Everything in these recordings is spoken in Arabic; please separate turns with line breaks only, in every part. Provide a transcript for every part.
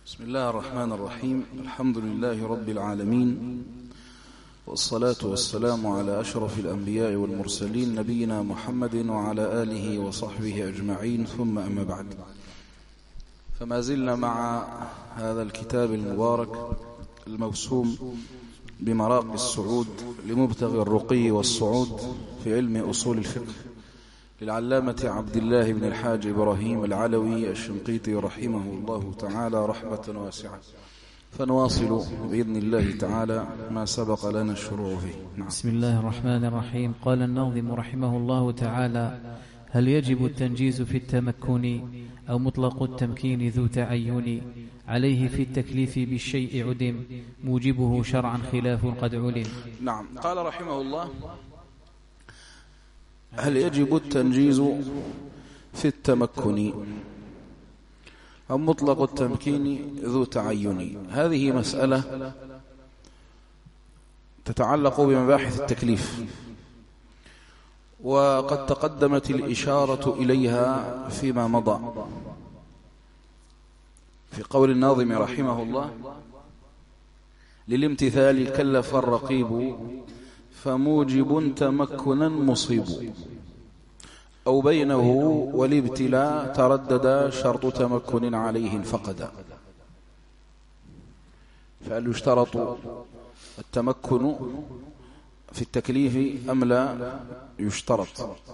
بسم الله الرحمن الرحيم. الحمد لله رب العالمين، والصلاة والسلام على أشرف الأنبياء والمرسلين نبينا محمد وعلى آله وصحبه أجمعين، ثم أما بعد. فما زلنا مع هذا الكتاب المبارك الموسوم بمراقي الصعود لمبتغي الرقي والصعود في علم أصول الفقه للعلامة عبد الله بن الحاج إبراهيم العلوي الشنقيطي رحمه الله تعالى رحمة واسعة. فنواصل بإذن الله تعالى ما سبق لنا الشروع فيه.
نعم. بسم الله الرحمن الرحيم. قال الناظم رحمه الله تعالى: هل يجب التنجيز في التمكن أو مطلق التمكين ذو تعين؟ عليه في التكليف بالشيء عدم، موجبه شرعا خلاف قد علم.
نعم. قال رحمه الله: هل يجب التنجيز في التمكن أو مطلق التمكين ذو تعين؟ هذه مسألة تتعلق بمباحث التكليف، وقد تقدمت الإشارة إليها فيما مضى في قول الناظم رحمه الله: للامتثال كلف الرقيب فموجب تمكنا مصيب، أو بينه والابتلاء تردد شرط تمكن عليه انفقد. فهل يشترط التمكن في التكليف أم لا يشترط؟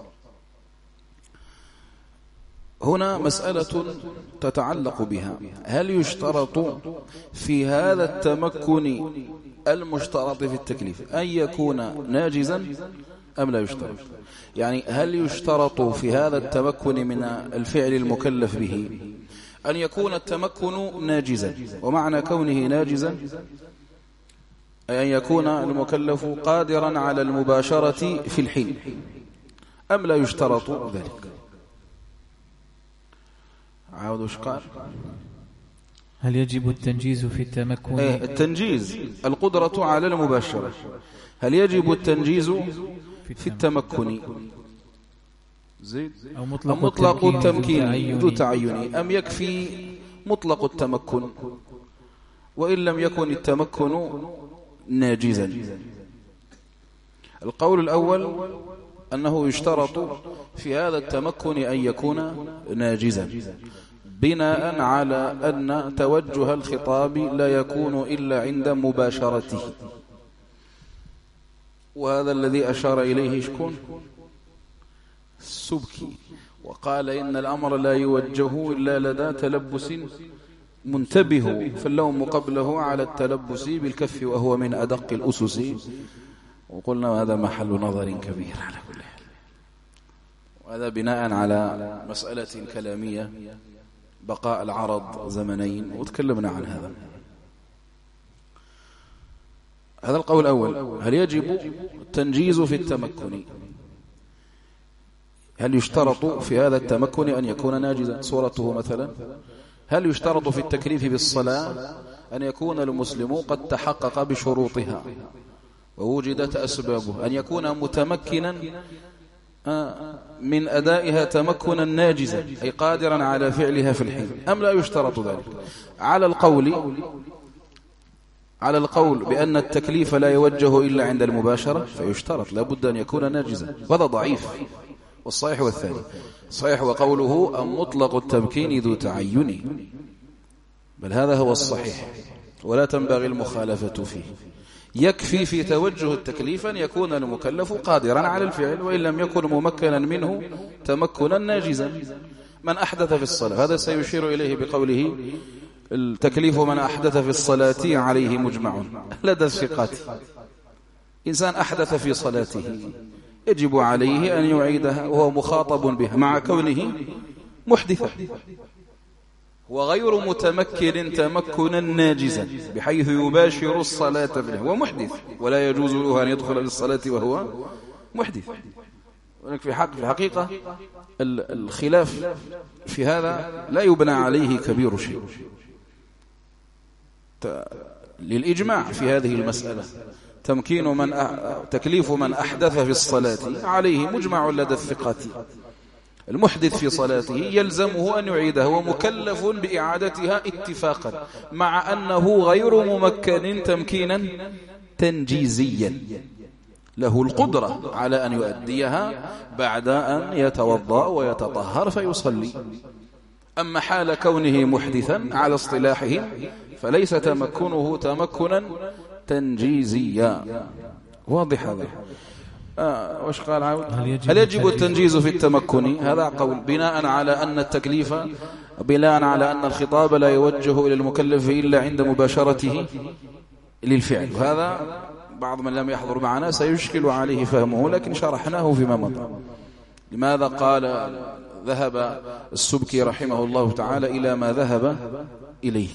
هنا مسألة تتعلق بها: هل يشترط في هذا التمكن المشترط في التكليف أن يكون ناجزا أم لا يشترط؟ يعني هل يشترط في هذا التمكن من الفعل المكلف به أن يكون التمكن ناجزا؟ ومعنى كونه ناجزا أي أن يكون المكلف قادرا على المباشرة في الحين، أم لا يشترط ذلك؟ عاود وش قال؟
هل يجب التنجيز في التمكن؟
التنجيز القدرة على المباشرة. هل يجب التنجيز في التمكن زيد أو مطلق التمكين ذو تعين، أم يكفي مطلق التمكن وإن لم يكن التمكن ناجزا؟ القول الأول أنه يشترط في هذا التمكن أن يكون ناجزا، بناء على أن توجه الخطاب لا يكون إلا عند مباشرته، وهذا الذي أشار إليه شكون؟ السبكي، وقال إن الأمر لا يوجه إلا لدى تلبس منتبه، فاللوم قبله على التلبس بالكف وهو من أدق الأسس. وقلنا هذا محل نظر كبير على كل حال، وهذا بناء على مسألة كلامية بقاء العرض زمنين، وتكلمنا عن هذا. هذا القول الأول: هل يجب التنجيز في التمكن؟ هل يشترط في هذا التمكن أن يكون ناجزا؟ صورته مثلا: هل يشترط في التكليف بالصلاة أن يكون المسلم قد تحقق بشروطها ووجدت أسبابه، أن يكون متمكنا من أدائها تمكنا ناجزا أي قادرا على فعلها في الحين، أم لا يشترط ذلك؟ على القول بأن التكليف لا يوجه إلا عند المباشرة فيشترط، لا بد أن يكون ناجزا، وهذا ضعيف. والصحيح والثاني صحيح، وقوله أم مطلق التمكين ذو تعين، بل هذا هو الصحيح ولا تنبغي المخالفة فيه. يكفي في توجه التكليف أن يكون المكلف قادرا على الفعل، وإن لم يكن ممكنا منه تمكنا ناجزا. من أحدث في الصلاة، هذا سيشير إليه بقوله: التكليف من أحدث في الصلاة عليه مجمع لدى الثقات. إنسان أحدث في صلاته يجب عليه أن يعيدها وهو مخاطب بها مع كونه محدثا، وغير متمكن تمكنا ناجزا بحيث يباشر الصلاة به ومحدث، ولا يجوز له أن يدخل بالصلاة وهو محدث. ولكن في الحقيقة الخلاف في هذا لا يبنى عليه كبير شيء، للإجماع في هذه المسألة. تكليف من أحدث في الصلاة عليه مجمع لدى الثقات، المحدث في صلاته يلزمه أن يعيدها ومكلف بإعادتها اتفاقا، مع أنه غير ممكن تمكينا تنجيزيا، له القدرة على أن يؤديها بعد أن يتوضأ ويتطهر فيصلي. أما حال كونه محدثا على اصطلاحهم فليس تمكنه تمكنا تنجيزيا. واضح هذا؟ وش قال عاود؟ هل يجب التنجيز في التمكن؟ هذا قول بناء على أن التكليف، بناء على أن الخطاب لا يوجه إلى المكلف إلا عند مباشرته للفعل. وهذا بعض من لم يحضر معنا سيشكل عليه فهمه، لكن شرحناه فيما مضى. لماذا قال ذهب السبكي رحمه الله تعالى إلى ما ذهب إليه؟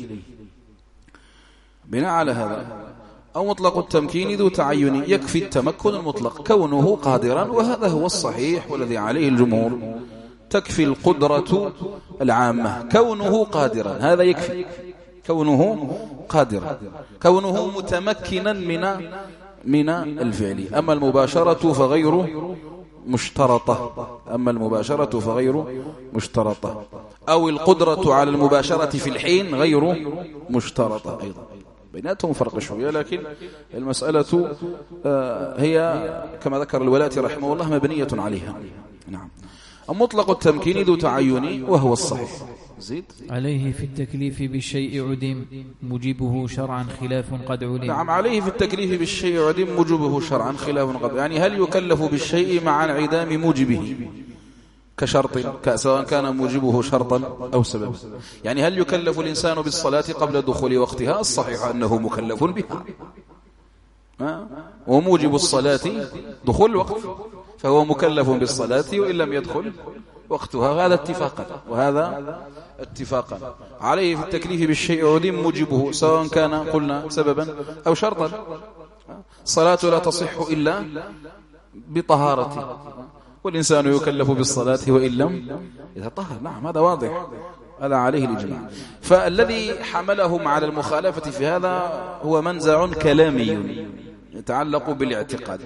بناء على هذا أو مطلق التمكين ذو تعين، يكفي التمكن المطلق كونه قادرا، وهذا هو الصحيح والذي عليه الجمهور. تكفي القدرة العامة، كونه قادرا هذا يكفي، كونه قادرا، كونه متمكنا من الفعل. أما المباشرة فغير مشترطة، أما المباشرة فغير مشترطة، أو القدرة على المباشرة في الحين غير مشترطة أيضا. بيناتهم فرق شوية، لكن المسألة هي كما ذكر الولاة رحمه الله مبنية عليها. نعم. مطلق التمكين ذو تعين وهو الصحيح. زيد
عليه في التكليف بالشيء عدم موجبه شرعا خلاف قد علم.
نعم، عليه في التكليف بالشيء عدم موجبه شرعا خلاف قد، يعني هل يكلف بالشيء مع انعدام موجبه كشرط، سواء كان موجبه شرطا أو سببا. يعني هل يكلف الإنسان بالصلاة قبل دخول وقتها؟ الصحيح أنه مكلف بها، وموجب الصلاة دخول الوقت، فهو مكلف بالصلاة وإن لم يدخل وقتها. هذا اتفاقا، وهذا اتفاقا. عليه في التكليف بالشيء عدم موجبه، سواء كان قلنا سببا أو شرطا. الصلاة لا تصح إلا بطهارة، والإنسان يكلف بالصلاة وإن لم يتطهر. نعم، هذا واضح، هذا عليه الإجماع. فالذي حملهم على المخالفة في هذا هو منزع كلامي يتعلق بالاعتقاد.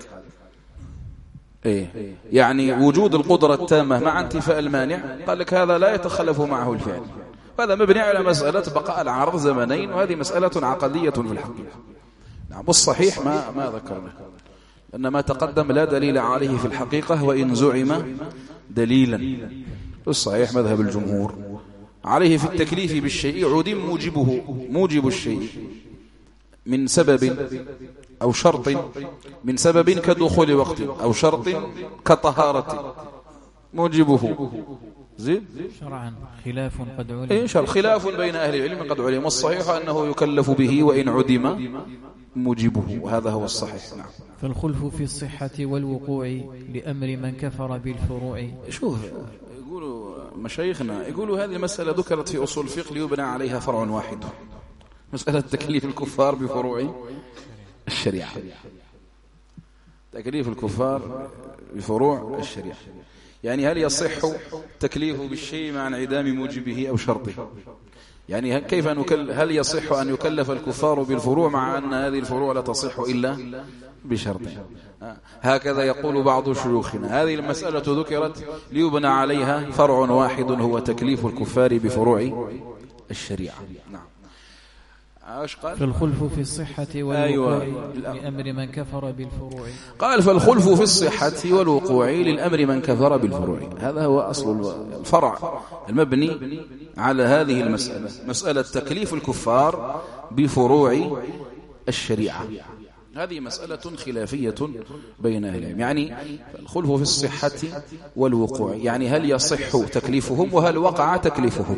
يعني وجود القدرة التامة مع انتفاء المانع، قال لك هذا لا يتخلف معه الفعل. هذا مبني على مسألة بقاء العرض زمنين، وهذه مسألة عقدية في الحقيقة. نعم، والصحيح ما ذكرنا، أن ما تقدم لا دليل عليه في الحقيقة، وإن زعم دليلا. الصحيح مذهب الجمهور. عليه في التكليف بالشيء عدم موجب الشيء من سبب أو شرط، من سبب كدخول وقت أو شرط كطهارة، موجبه زيد
شرعا خلاف قد علم.
خلاف بين أهل العلم قد علم، والصحيح أنه يكلف به وإن عدم موجبه، وهذا هو الصحيح. نعم.
فالخلف في الصحة والوقوع لأمر من كفر بالفروع.
شوف يقولوا مشايخنا، يقولوا هذه المسألة ذكرت في أصول الفقه ليبنى عليها فرع واحد، مسألة تكليف الكفار بفروع الشريعة. تكليف الكفار بفروع الشريعة، يعني هل يصح تكليف بالشيء مع انعدام موجبه أو شرطه؟ يعني كيف هل يصح أن يكلف الكفار بالفروع مع أن هذه الفروع لا تصح إلا بشرط؟ هكذا يقول بعض شيوخنا. هذه المسألة ذكرت ليبنى عليها فرع واحد، هو تكليف الكفار بفروع الشريعة. نعم.
فالخلف في الصحة والوقوع لأمر من كفر بالفروع.
قال فالخلف في الصحة والوقوع للأمر من كفر بالفروع. هذا هو أصل الفرع المبني على هذه المسألة، مسألة تكليف الكفار بفروع الشريعة. هذه مسألة خلافية بين أهل العلم. يعني الخلف في الصحة والوقوع، يعني هل يصح تكليفهم وهل وقع تكليفهم.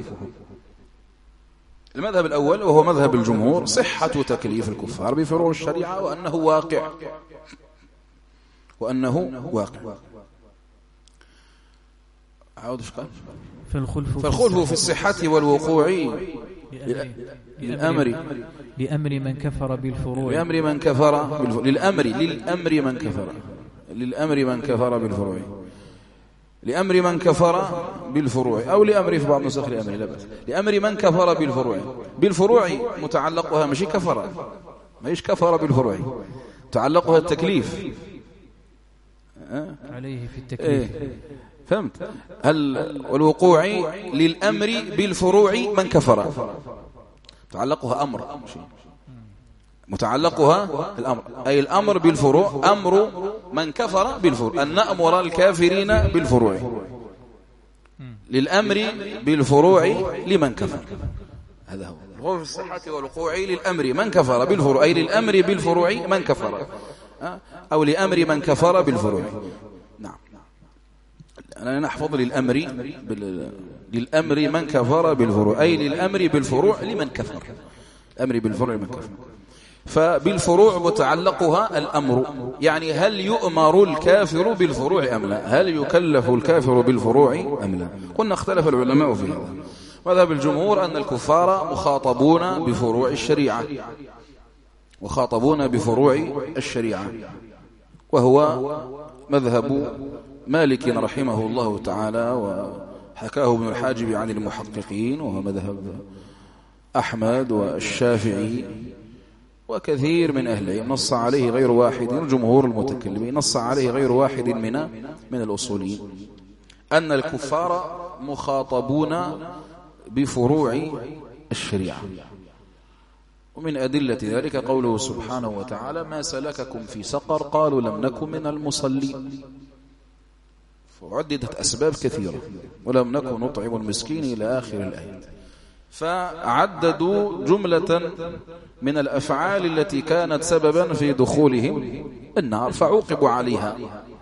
المذهب الأول وهو مذهب الجمهور صحة تكليف الكفار بفروع الشريعة، وأنه واقع، عاود ايش قال؟ فالخلف في الصحة والوقوع
لأمر من كفر بالفروع،
للأمر من كفر بالفروع، لأمر من كفر بالفروع، أو لأمر في بعض نسخ لأمر، لا بأس، لأمر من كفر بالفروع متعلقها مش كفر، ماهيش كفر بالفروع، تعلقها التكليف.
عليه في التكليف
فهمت؟ والوقوع للأمر بالفروع من كفر، تعلقها أمر، متعلقها الأمر، أي الأمر بالفروع، أمر من كفر بالفروع، أن نأمر الكافرين بالفروع، للأمر بالفروع لمن كفر. هذا هو الوقوع في الصحة والوقوع للأمر من كفر بالفروع، أي للأمر بالفروع من كفر، أو لأمر من كفر بالفروع. نعم، أنا نحفظ للأمر من كفر بالفروع، أي للأمر بالفروع لمن كفر، الأمر بالفروع لمن كفر. فبالفروع متعلقها الأمر، يعني هل يؤمر الكافر بالفروع أم لا، هل يكلف الكافر بالفروع أم لا. قلنا اختلف العلماء في هذا. مذهب الجمهور أن الكفار مخاطبون بفروع الشريعة، مخاطبون بفروع الشريعة، وهو مذهب مالك رحمه الله تعالى، وحكاه ابن الحاجب عن المحققين، وهو مذهب أحمد والشافعي وكثير من أهله، نص عليه غير واحد، الجمهور المتكلمين نص عليه غير واحد من الأصوليين، أن الكفار مخاطبون بفروع الشريعة. ومن أدلة ذلك قوله سبحانه وتعالى: ما سلككم في سقر قالوا لم نكن من المصلين. فعددت أسباب كثيرة، ولم نكن نطعم المسكين إلى آخر الآية. فعددوا جملة من الأفعال التي كانت سببا في دخولهم النار فعوقبوا عليها،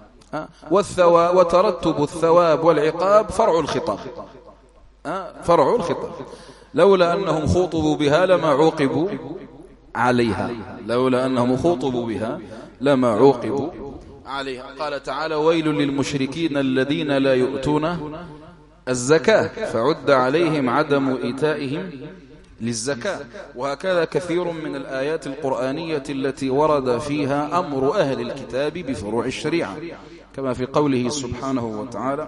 وترتب الثواب والعقاب فرع الخطاب، فرع الخطاب. لولا أنهم خوطبوا بها لما عوقبوا عليها، لولا أنهم خوطبوا بها لما عوقبوا عليها. قال تعالى: ويل للمشركين الذين لا يؤتون الزكاة فعد عليهم عدم إيتائهم للزكاة. وهكذا كثير من الآيات القرآنية التي ورد فيها أمر أهل الكتاب بفروع الشريعة، كما في قوله سبحانه وتعالى: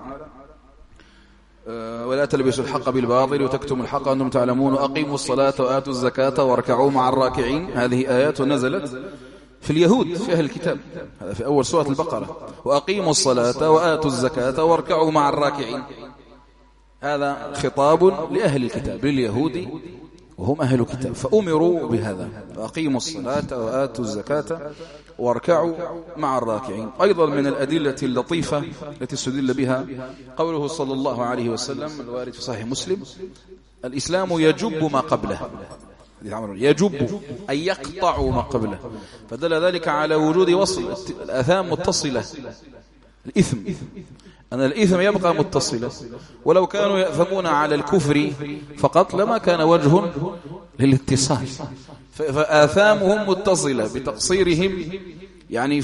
ولا تلبسوا الحق بالباطل وتكتموا الحق وأنتم تعلمون أقيموا الصلاة وآتوا الزكاة واركعوا مع الراكعين. هذه آيات نزلت في اليهود في أهل الكتاب، هذا في أول سورة البقرة: وأقيموا الصلاة وآتوا الزكاة واركعوا مع الراكعين. هذا خطاب لأهل الكتاب، لليهود وهم أهل الكتاب، فأمروا بهذا: وأقيموا الصلاة وآتوا الزكاة واركعوا مع الراكعين. أيضا من الأدلة اللطيفة التي استدل بها قوله صلى الله عليه وسلم الوارد في صحيح مسلم: الإسلام يجب ما قبله، يجب أن يقطع ما قبله، فدل ذلك على وجود وصل الآثام متصلة، الإثم، أن الإثم يبقى متصلا، ولو كانوا يأثمون على الكفر فقط لما كان وجه للاتصال، فآثامهم متصلة بتقصيرهم، يعني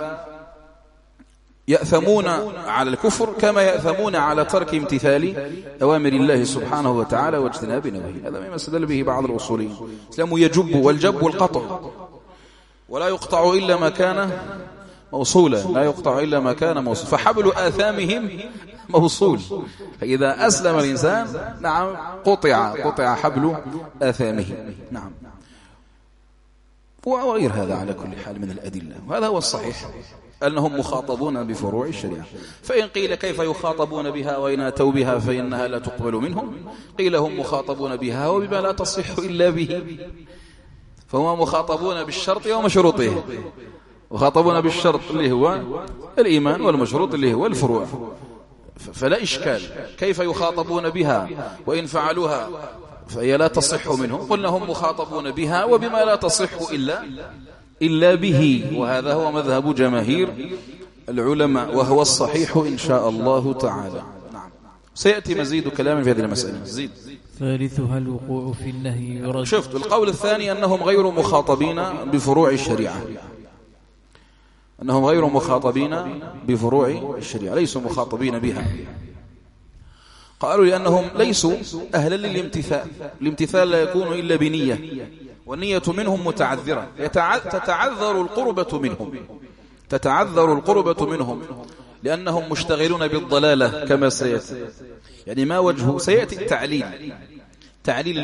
يأثمون على الكفر كما يأثمون على ترك امتثال أوامر الله سبحانه وتعالى واجتناب نواهيه. هذا مما استدل به بعض الأصوليين. الإسلام يجب، والجب القطع، ولا يقطع إلا ما كان موصولا، لا يقطع إلا ما كان موصول، فحبل آثامهم موصول، فإذا أسلم الإنسان نعم قطع حبل آثامه. نعم، وغير هذا على كل حال من الأدلة. وهذا هو الصحيح، أنهم مخاطبون بفروع الشريعة. فإن قيل كيف يخاطبون بها وإن أتوا بها فإنها لا تقبل منهم، قيل هم مخاطبون بها وبما لا تصح إلا به، فهم مخاطبون بالشرط ومشروطه، مخاطبون بالشرط اللي هو الإيمان، والمشروط اللي هو الفروع. فلا إشكال كيف يخاطبون بها وإن فعلوها فهي لا تصح منهم. قلنا هم مخاطبون بها وبما لا تصح إلا به، وهذا هو مذهب جماهير العلماء، وهو الصحيح إن شاء الله تعالى. نعم، سيأتي مزيد كلام في هذه المسألة. زيد.
ثالثها الوقوع في النهي يرد.
شفت القول الثاني أنهم غير مخاطبين بفروع الشريعة، أنهم غير مخاطبين بفروع الشريعة، ليسوا مخاطبين بها. قالوا لأنهم ليسوا أهلا للامتثال، الامتثال لا يكون إلا بنية، والنية منهم متعذرة، تتعذر القربة منهم لأنهم مشتغلون بالضلالة كما سيأتي. يعني ما وجهه؟ سيأتي تعليل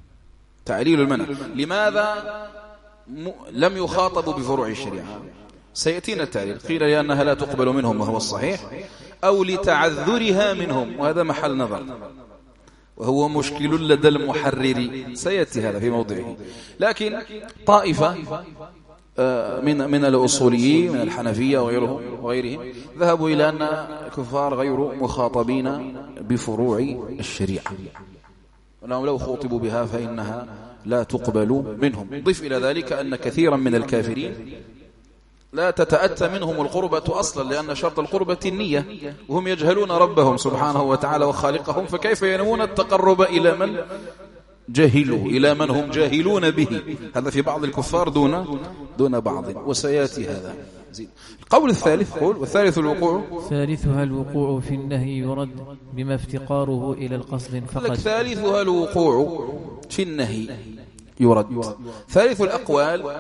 المنع. لماذا لم يخاطبوا بفروع الشريعة؟ سيأتينا التعليل. قيل لأنها لا تقبل منهم وهو الصحيح، أو لتعذرها منهم، وهذا محل نظر وهو مشكل لدى المحرر، سيأتي هذا في موضعه. لكن طائفة من الأصوليين من الحنفية وغيرهم ذهبوا إلى أن الكفار غير مخاطبين بفروع الشريعة، وأنهم لو خوطبوا بها فإنها لا تقبل منهم. ضف إلى ذلك أن كثيرا من الكافرين لا تتأتى منهم القربة أصلا، لأن شرط القربة النية، وهم يجهلون ربهم سبحانه وتعالى وخالقهم، فكيف ينوون التقرب إلى من جهلوا، إلى من هم جاهلون به؟ هذا في بعض الكفار دون بعض، وسيأتي هذا. القول الثالث قول والثالث الوقوع،
ثالثها الوقوع في النهي يرد بما افتقاره إلى القصد فقط.
ثالثها الوقوع في النهي يرد. ثالث الأقوال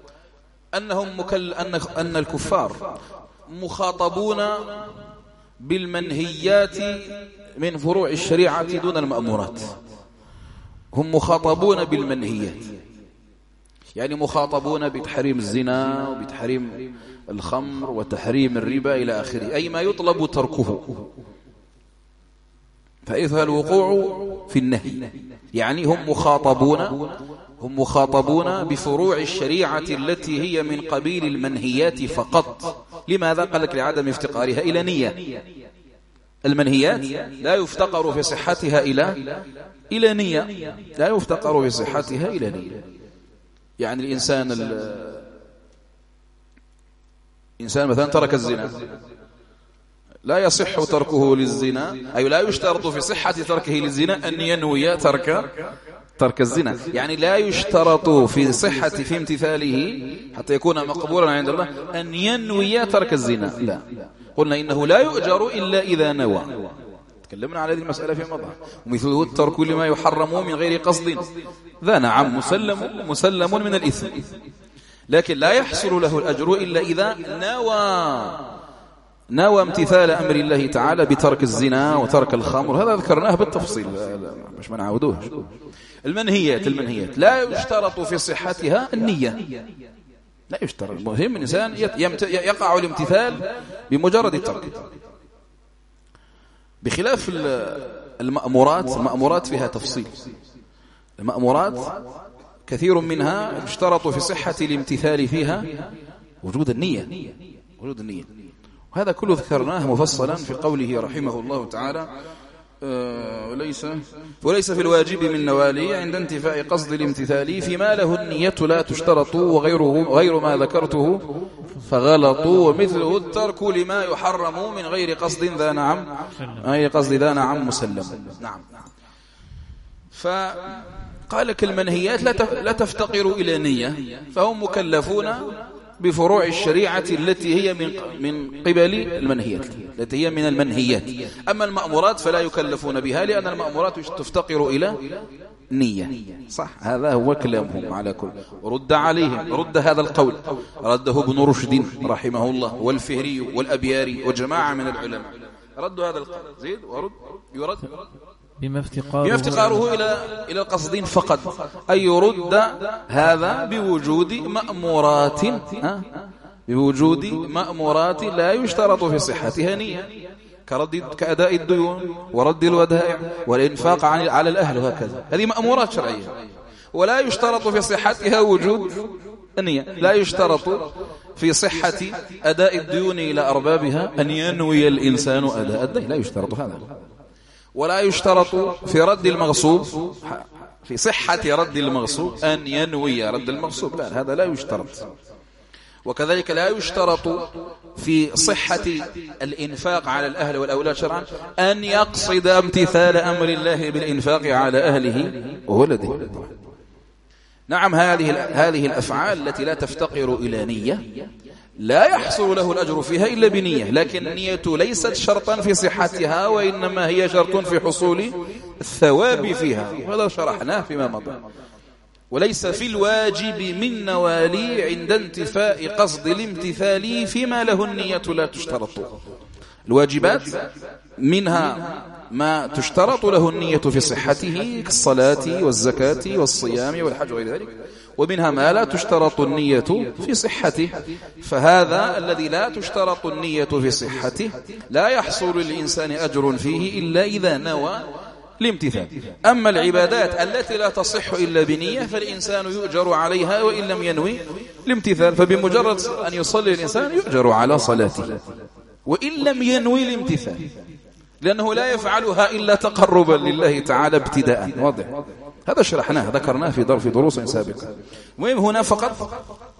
أن الكفار مخاطبون بالمنهيات من فروع الشريعة دون المأمورات. هم مخاطبون بالمنهيات، يعني مخاطبون بتحريم الزنا وبتحريم الخمر وتحريم الربا إلى آخره، أي ما يطلب تركه. فإذا الوقوع في النهي يعني هم مخاطبون بفروع الشريعة التي هي من قبيل المنهيات فقط. لماذا؟ قال لك لعدم افتقارها إلى نية. المنهيات لا يفتقر في صحتها إلى نية، لا يفتقر في صحتها إلى نية. يعني الإنسان مثلا ترك الزنا، لا يصح تركه للزنا، أي لا يشترط في صحة تركه للزنا أن ينوي ترك الزنا. يعني لا يشترط في امتثاله حتى يكون مقبولا عند الله أن ينوي ترك الزنا، لا. قلنا إنه لا يؤجر إلا إذا نوى. تكلمنا على هذه المسألة في مضى. ومثله الترك لما يحرم من غير قصد، ذا نعم مسلم من الإثم، لكن لا يحصل له الأجر إلا إذا نوى امتثال أمر الله تعالى بترك الزنا وترك الخمر. هذا ذكرناه بالتفصيل مش ما نعودوه. المنهيات لا يشترط في صحتها النية، لا يشترط. المهم الإنسان يقع الامتثال بمجرد الترك، بخلاف المأمورات فيها تفصيل. المأمورات كثير منها يشترط في صحة الامتثال فيها وجود النية. وهذا كله ذكرناه مفصلا في قوله رحمه الله تعالى: وليس في الواجب من نوالي عند انتفاء قصد الامتثال فيما له النية لا تشترط غير ما ذكرته فغلط، ومثله الترك لما يحرم من غير قصد ذا نعم مسلم. نعم. فقال لك المنهيات لا تفتقر إلى نية، فهم مكلفون بفروع الشريعة التي هي من قبل المنهيات، التي هي من المنهيات. أما المأمورات فلا يكلفون بها، لأن المأمورات تفتقر إلى نية. صح، هذا هو كلامهم على كل. ورد هذا القول رده ابن رشد رحمه الله والفهري والأبياري وجماعة من العلماء. ردوا هذا القول. زيد يرد بما افتقاره إلى القصدين فقط، أي يرد هذا بوجود مأمورات لا يشترط في صحتها نية، كأداء الديون ورد الودائع والإنفاق على الأهل، وهكذا. هذه مأمورات شرعية، ولا يشترط في صحتها وجود النية. لا يشترط في صحة أداء الديون إلى أربابها أن ينوي الإنسان أداء الدين، لا يشترط هذا. ولا يشترط في رد المغصوب، في صحة رد المغصوب أن ينوي رد المغصوب، لا، هذا لا يشترط. وكذلك لا يشترط في صحة الإنفاق على الأهل والأولاد شرعا أن يقصد امتثال أمر الله بالإنفاق على أهله وولده. نعم، هذه الأفعال التي لا تفتقر إلى نية لا يحصل له الأجر فيها إلا بنية، لكن النية ليست شرطا في صحتها، وإنما هي شرط في حصول الثواب فيها، وهذا شرحناه فيما مضى. وليس في الواجب من نوالي عند انتفاء قصد الامتثال فيما له النية لا تشترط. الواجبات منها ما تشترط له النية في صحته كالصلاة والزكاة والصيام والحج وغير ذلك، ومنها ما لا تشترط النية في صحته. فهذا الذي لا تشترط النية في صحته لا يحصل للإنسان أجر فيه إلا إذا نوى الامتثال. أما العبادات التي لا تصح إلا بنية فالإنسان يؤجر عليها وإن لم ينوي الامتثال. فبمجرد أن يصلي الإنسان يؤجر على صلاته وإن لم ينوي الامتثال، لأنه لا يفعلها إلا تقربا لله تعالى ابتداء. واضح؟ هذا شرحناه ذكرناه في دروس سابقة. المهم هنا فقط.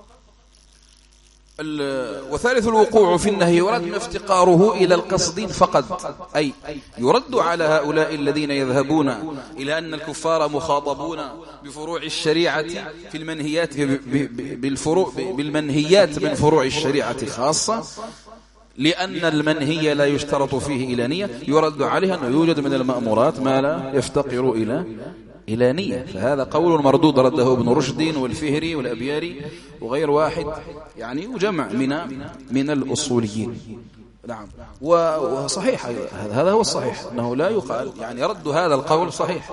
وثالث الوقوع في النهي يرد افتقاره إلى القصد فقط، أي يرد على هؤلاء الذين يذهبون إلى أن الكفار مخاطبون بفروع الشريعة في المنهيات بالمنهيات من فروع الشريعة خاصة، لأن المنهي لا يشترط فيه إلى نية. يرد عليه أنه يوجد من المأمورات ما لا يفتقر إلى نية. فهذا قول مردود رده ابن رشد والفهري والأبياري وغير واحد يعني، وجمع من الأصوليين. نعم. وصحيح هذا هو الصحيح أنه لا يقال يعني رد هذا القول صحيح.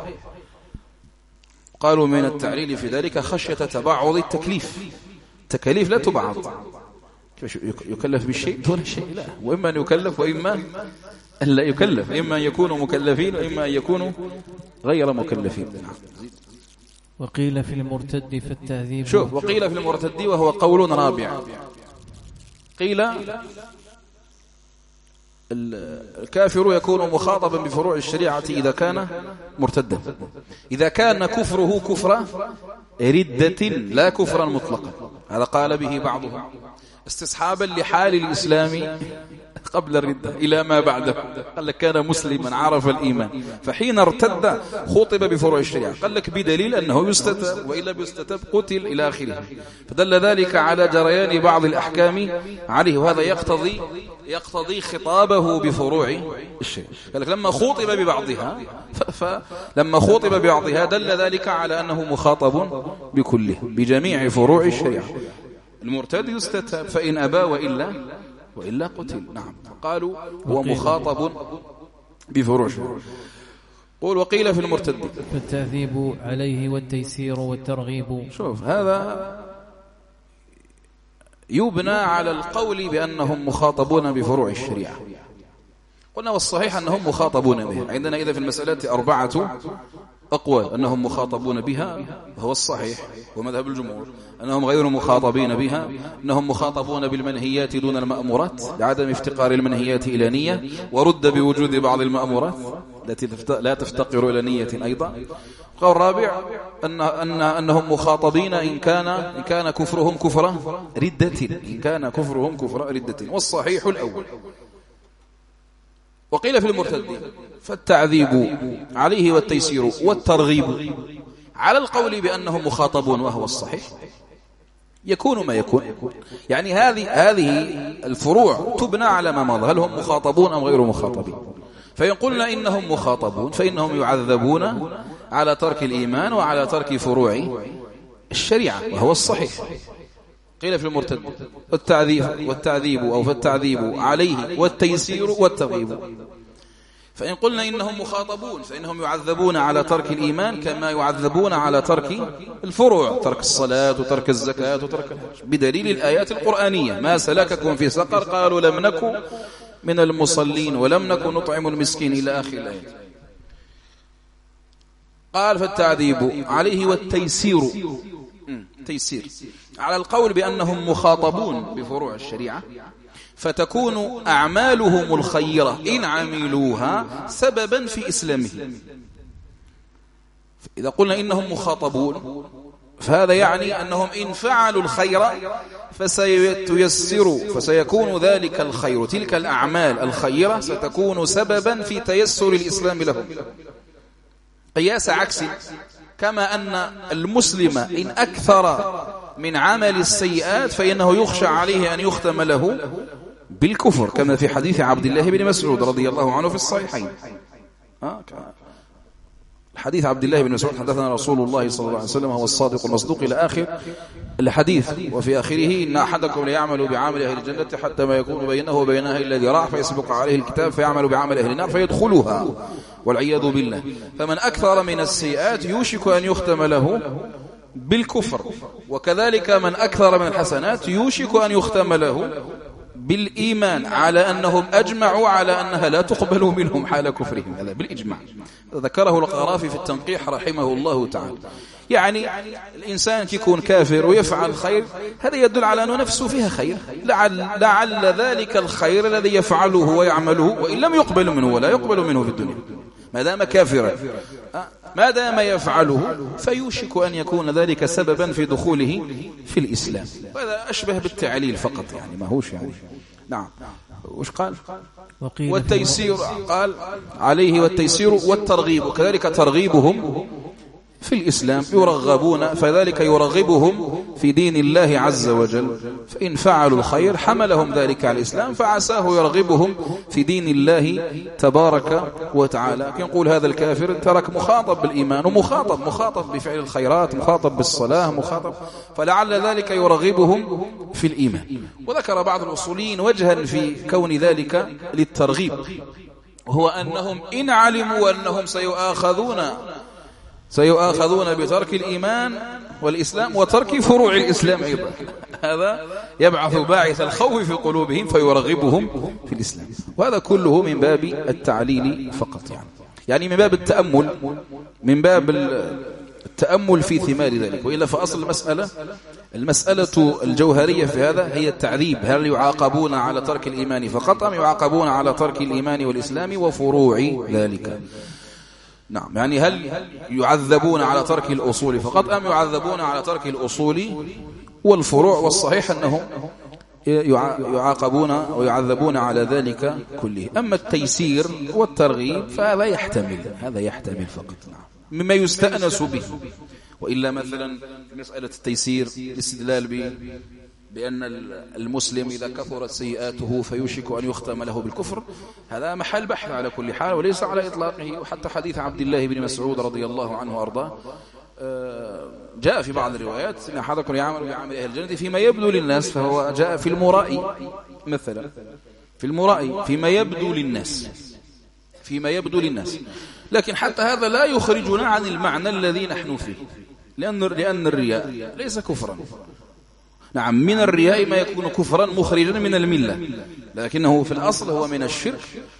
قالوا من التعليل في ذلك خشية تبعض التكليف. تكاليف لا تبعض، يكلف بالشيء دون شيء، لا، وإما أن يكلف وإما أن لا يكلف، إما أن يكونوا مكلفين وإما أن يكونوا غير مكلفين.
وقيل في المرتد فالتعذيب.
شوف، وقيل في المرتد وهو قول رابع. قيل الكافر يكون مخاطبا بفروع الشريعة إذا كان مرتدا، إذا كان كفره كفر ردة لا كفرا مطلقا. هذا قال به بعضهم استصحابا لحال الإسلام قبل الردة إلى ما بعده. قال لك كان مسلما عرف الإيمان، فحين ارتد خطب بفروع الشريعة. قال لك بدليل أنه يستتب، وإلا بيستتب قتل إلى آخره. فدل ذلك على جريان بعض الأحكام عليه، وهذا يقتضي خطابه بفروع الشريعة. قال لك لما خطب ببعضها فلما خطب ببعضها دل ذلك على أنه مخاطب بكله بجميع فروع الشريعة. المرتد يستتاب فإن أبى وإلا قتل. نعم. قالوا هو مخاطب بفروع. قول وقيل في المرتد
فالتعذيب عليه والتيسير والترغيب.
شوف، هذا يبنى على القول بأنهم مخاطبون بفروع الشريعة. قلنا والصحيح أنهم مخاطبون بها. عندنا إذا في المسألة 4 أقوال أنهم مخاطبون بها، وهو الصحيح ومذهب الجمهور. أنهم غير مخاطبين بها، أنهم مخاطبون بالمنهيات دون المأمورات لعدم افتقار المنهيات إلى نية، ورد بوجود بعض المأمورات التي لا تفتقر إلى نية أيضا. قول الرابع أنهم مخاطبين إن كان كفرهم كفر ردة، إن كان كفرهم كفر ردة، والصحيح الأول. وقيل في المرتد فالتعذيب عليه والتيسير والترغيب على القول بأنهم مخاطبون، وهو الصحيح. يكون ما يكون، يعني هذه الفروع تبنى على ما مضى، هل هم مخاطبون أم غير مخاطبين. فإن قلنا إنهم مخاطبون فإنهم يعذبون على ترك الإيمان وعلى ترك فروع الشريعة، وهو الصحيح. قيل في المرتد والتعذيب أو فالتعذيب عليه والتيسير والترغيب. فإن قلنا إنهم مخاطبون فإنهم يعذبون على ترك الإيمان كما يعذبون على ترك الفروع، ترك الصلاة وترك الزكاة وترك الحج، بدليل الآيات القرآنية: ما سلككم في سقر قالوا لم نكن من المصلين ولم نكن نطعم المسكين إلى آخر الآيات. قال فالتعذيب عليه والتيسير، تيسير على القول بأنهم مخاطبون بفروع الشريعة، فتكون أعمالهم الخيرة إن عملوها سببا في إسلامهم. إذا قلنا إنهم مخاطبون فهذا يعني أنهم إن فعلوا الخير فسيكون ذلك الخير، تلك الأعمال الخيرة ستكون سببا في تيسر الإسلام لهم. قياس عكسي، كما أن المسلم إن أكثر من عمل السيئات فإنه يخشى عليه أن يختم له بالكفر، كما في حديث عبد الله بن مسعود رضي الله عنه في الصحيحين: حديث عبد الله بن مسعود حدثنا رسول الله صلى الله عليه وسلم هو الصادق المصدوق إلى آخر الحديث، وفي آخره إن أحدكم ليعمل بعمل أهل الجنة حتى ما يكون بينه وبينها إلا ذراع فيسبق عليه الكتاب فيعمل بعمل أهل النار فيدخلها والعياذ بالله. فمن أكثر من السيئات يوشك أن يختم له بالكفر، وكذلك من أكثر من الحسنات يوشك أن يختم له بالإيمان، على أنهم أجمعوا على أنها لا تقبل منهم حال كفرهم، هذا بالإجماع. ذكره القرافي في التنقيح رحمه الله تعالى. يعني الإنسان يكون كافر ويفعل خير، هذا يدل على أنه نفسه فيها خير، لعل ذلك الخير الذي يفعله ويعمله وإن لم يقبل منه ولا يقبل منه في الدنيا ما دام كافرا، ما دام يفعله فيوشك أن يكون ذلك سببا في دخوله في الإسلام. وهذا أشبه بالتعليل فقط، يعني ما هوش يعني. نعم. وش قال؟ والتيسير قال عليه والتيسير والترغيب، وكذلك ترغيبهم في الإسلام يرغبون، فذلك يرغبهم في دين الله عز وجل، فإن فعلوا الخير حملهم ذلك على الإسلام فعساه يرغبهم في دين الله تبارك وتعالى. يقول هذا الكافر ترك مخاطب بالإيمان ومخاطب بفعل الخيرات، مخاطب بالصلاة، مخاطب، فلعل ذلك يرغبهم في الإيمان. وذكر بعض الأصوليين وجها في كون ذلك للترغيب، وهو أنهم إن علموا أنهم سيؤاخذون بترك الإيمان والإسلام وترك فروع الإسلام أيضا، هذا يبعث باعث الخوف في قلوبهم فيرغبهم في الإسلام. وهذا كله من باب التعليل فقط، يعني من باب التأمل، من باب التأمل في ثمار ذلك. وإلا فأصل المسألة الجوهرية في هذا هي التعذيب، هل يعاقبون على ترك الإيمان فقط أم يعاقبون على ترك الإيمان والإسلام وفروع ذلك؟ نعم، يعني هل يعذبون على ترك الأصول فقط أم يعذبون على ترك الأصول والفروع؟ والصحيح أنهم يعاقبون ويعذبون على ذلك كله. أما التيسير والترغيب فهذا يحتمل فقط، نعم، مما يستأنس به. وإلا مثلا مسألة التيسير الاستدلال بأن المسلم إذا كثرت سيئاته فيوشك أن يختم له بالكفر، هذا محل بحث على كل حال وليس على إطلاقه. وحتى حديث عبد الله بن مسعود رضي الله عنه وأرضاه جاء في بعض الروايات إن أحدكم يعمل بعمل أهل الجنة فيما يبدو للناس، فهو جاء في المرائي مثلا، في المرائي فيما يبدو للناس. لكن حتى هذا لا يخرجنا عن المعنى الذي نحن فيه، لأن الرياء ليس كفرا. نعم، من الرياء ما يكون كفرا مخرجا من الملة، لكنه في الأصل هو من الشرك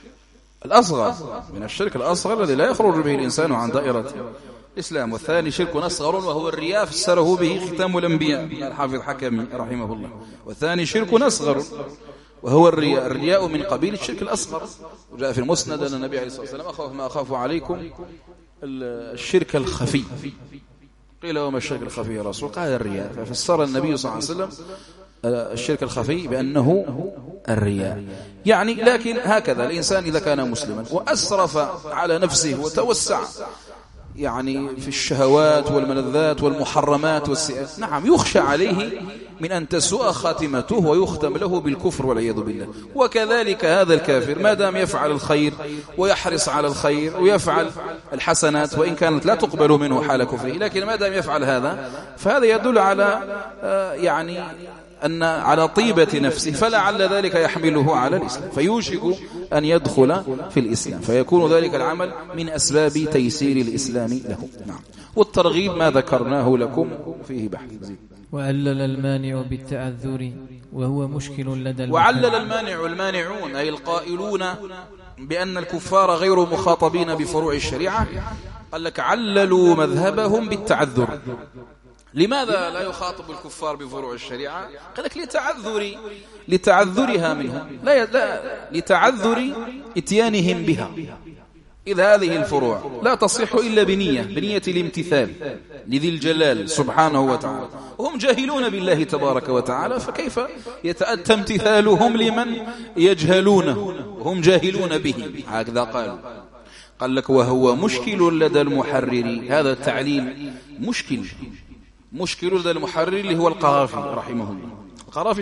الأصغر الذي لا يخرج به الإنسان عن دائرة الإسلام. والثاني شرك أصغر وهو الرياء فسره به ختام الأنبياء الحافظ الحكمي رحمه الله. والثاني شرك أصغر وهو الرياء من قبيل الشرك الأصغر. وجاء في المسند أن النبي عليه الصلاة والسلام ما أخاف عليكم الشرك الخفي. قيل وما الشرك الخفي يا رسول؟ قال الرياء، ففسر النبي صلى الله عليه وسلم الشرك الخفي بأنه الرياء. يعني لكن هكذا الإنسان إذا كان مسلما وأسرف على نفسه وتوسع يعني في الشهوات والملذات والمحرمات والسيئات، نعم يخشى عليه من أن تسوء خاتمته ويختم له بالكفر والعياذ بالله. وكذلك هذا الكافر ما دام يفعل الخير ويحرص على الخير ويفعل الحسنات وإن كانت لا تقبل منه حال كفره، لكن ما دام يفعل هذا فهذا يدل على يعني أن على طيبة نفسه، فلعل ذلك يحمله على الإسلام فيوشك أن يدخل في الإسلام، فيكون ذلك العمل من أسباب تيسير الإسلام له. نعم. والترغيب ما ذكرناه لكم فيه بحث.
وعلل المانع بالتعذر وهو مشكل لدى
وعلل المانعون أي القائلون بأن الكفار غير مخاطبين بفروع الشريعة، قال لك عللوا مذهبهم بالتعذر. لماذا لا يخاطب الكفار بفروع الشريعة؟ قال لك لتعذرها منهم، لا لتعذر اتيانهم بها، إذ هذه الفروع لا تصح إلا بنية الامتثال لذي الجلال سبحانه وتعالى، وهم جاهلون بالله تبارك وتعالى، فكيف يتأتى امتثالهم لمن يجهلونه وهم جاهلون به؟ هكذا قال لك وهو مشكل لدى المحرر. هذا التعليل مشكل لدى المحرر اللي هو القرافي رحمه الله. القرافي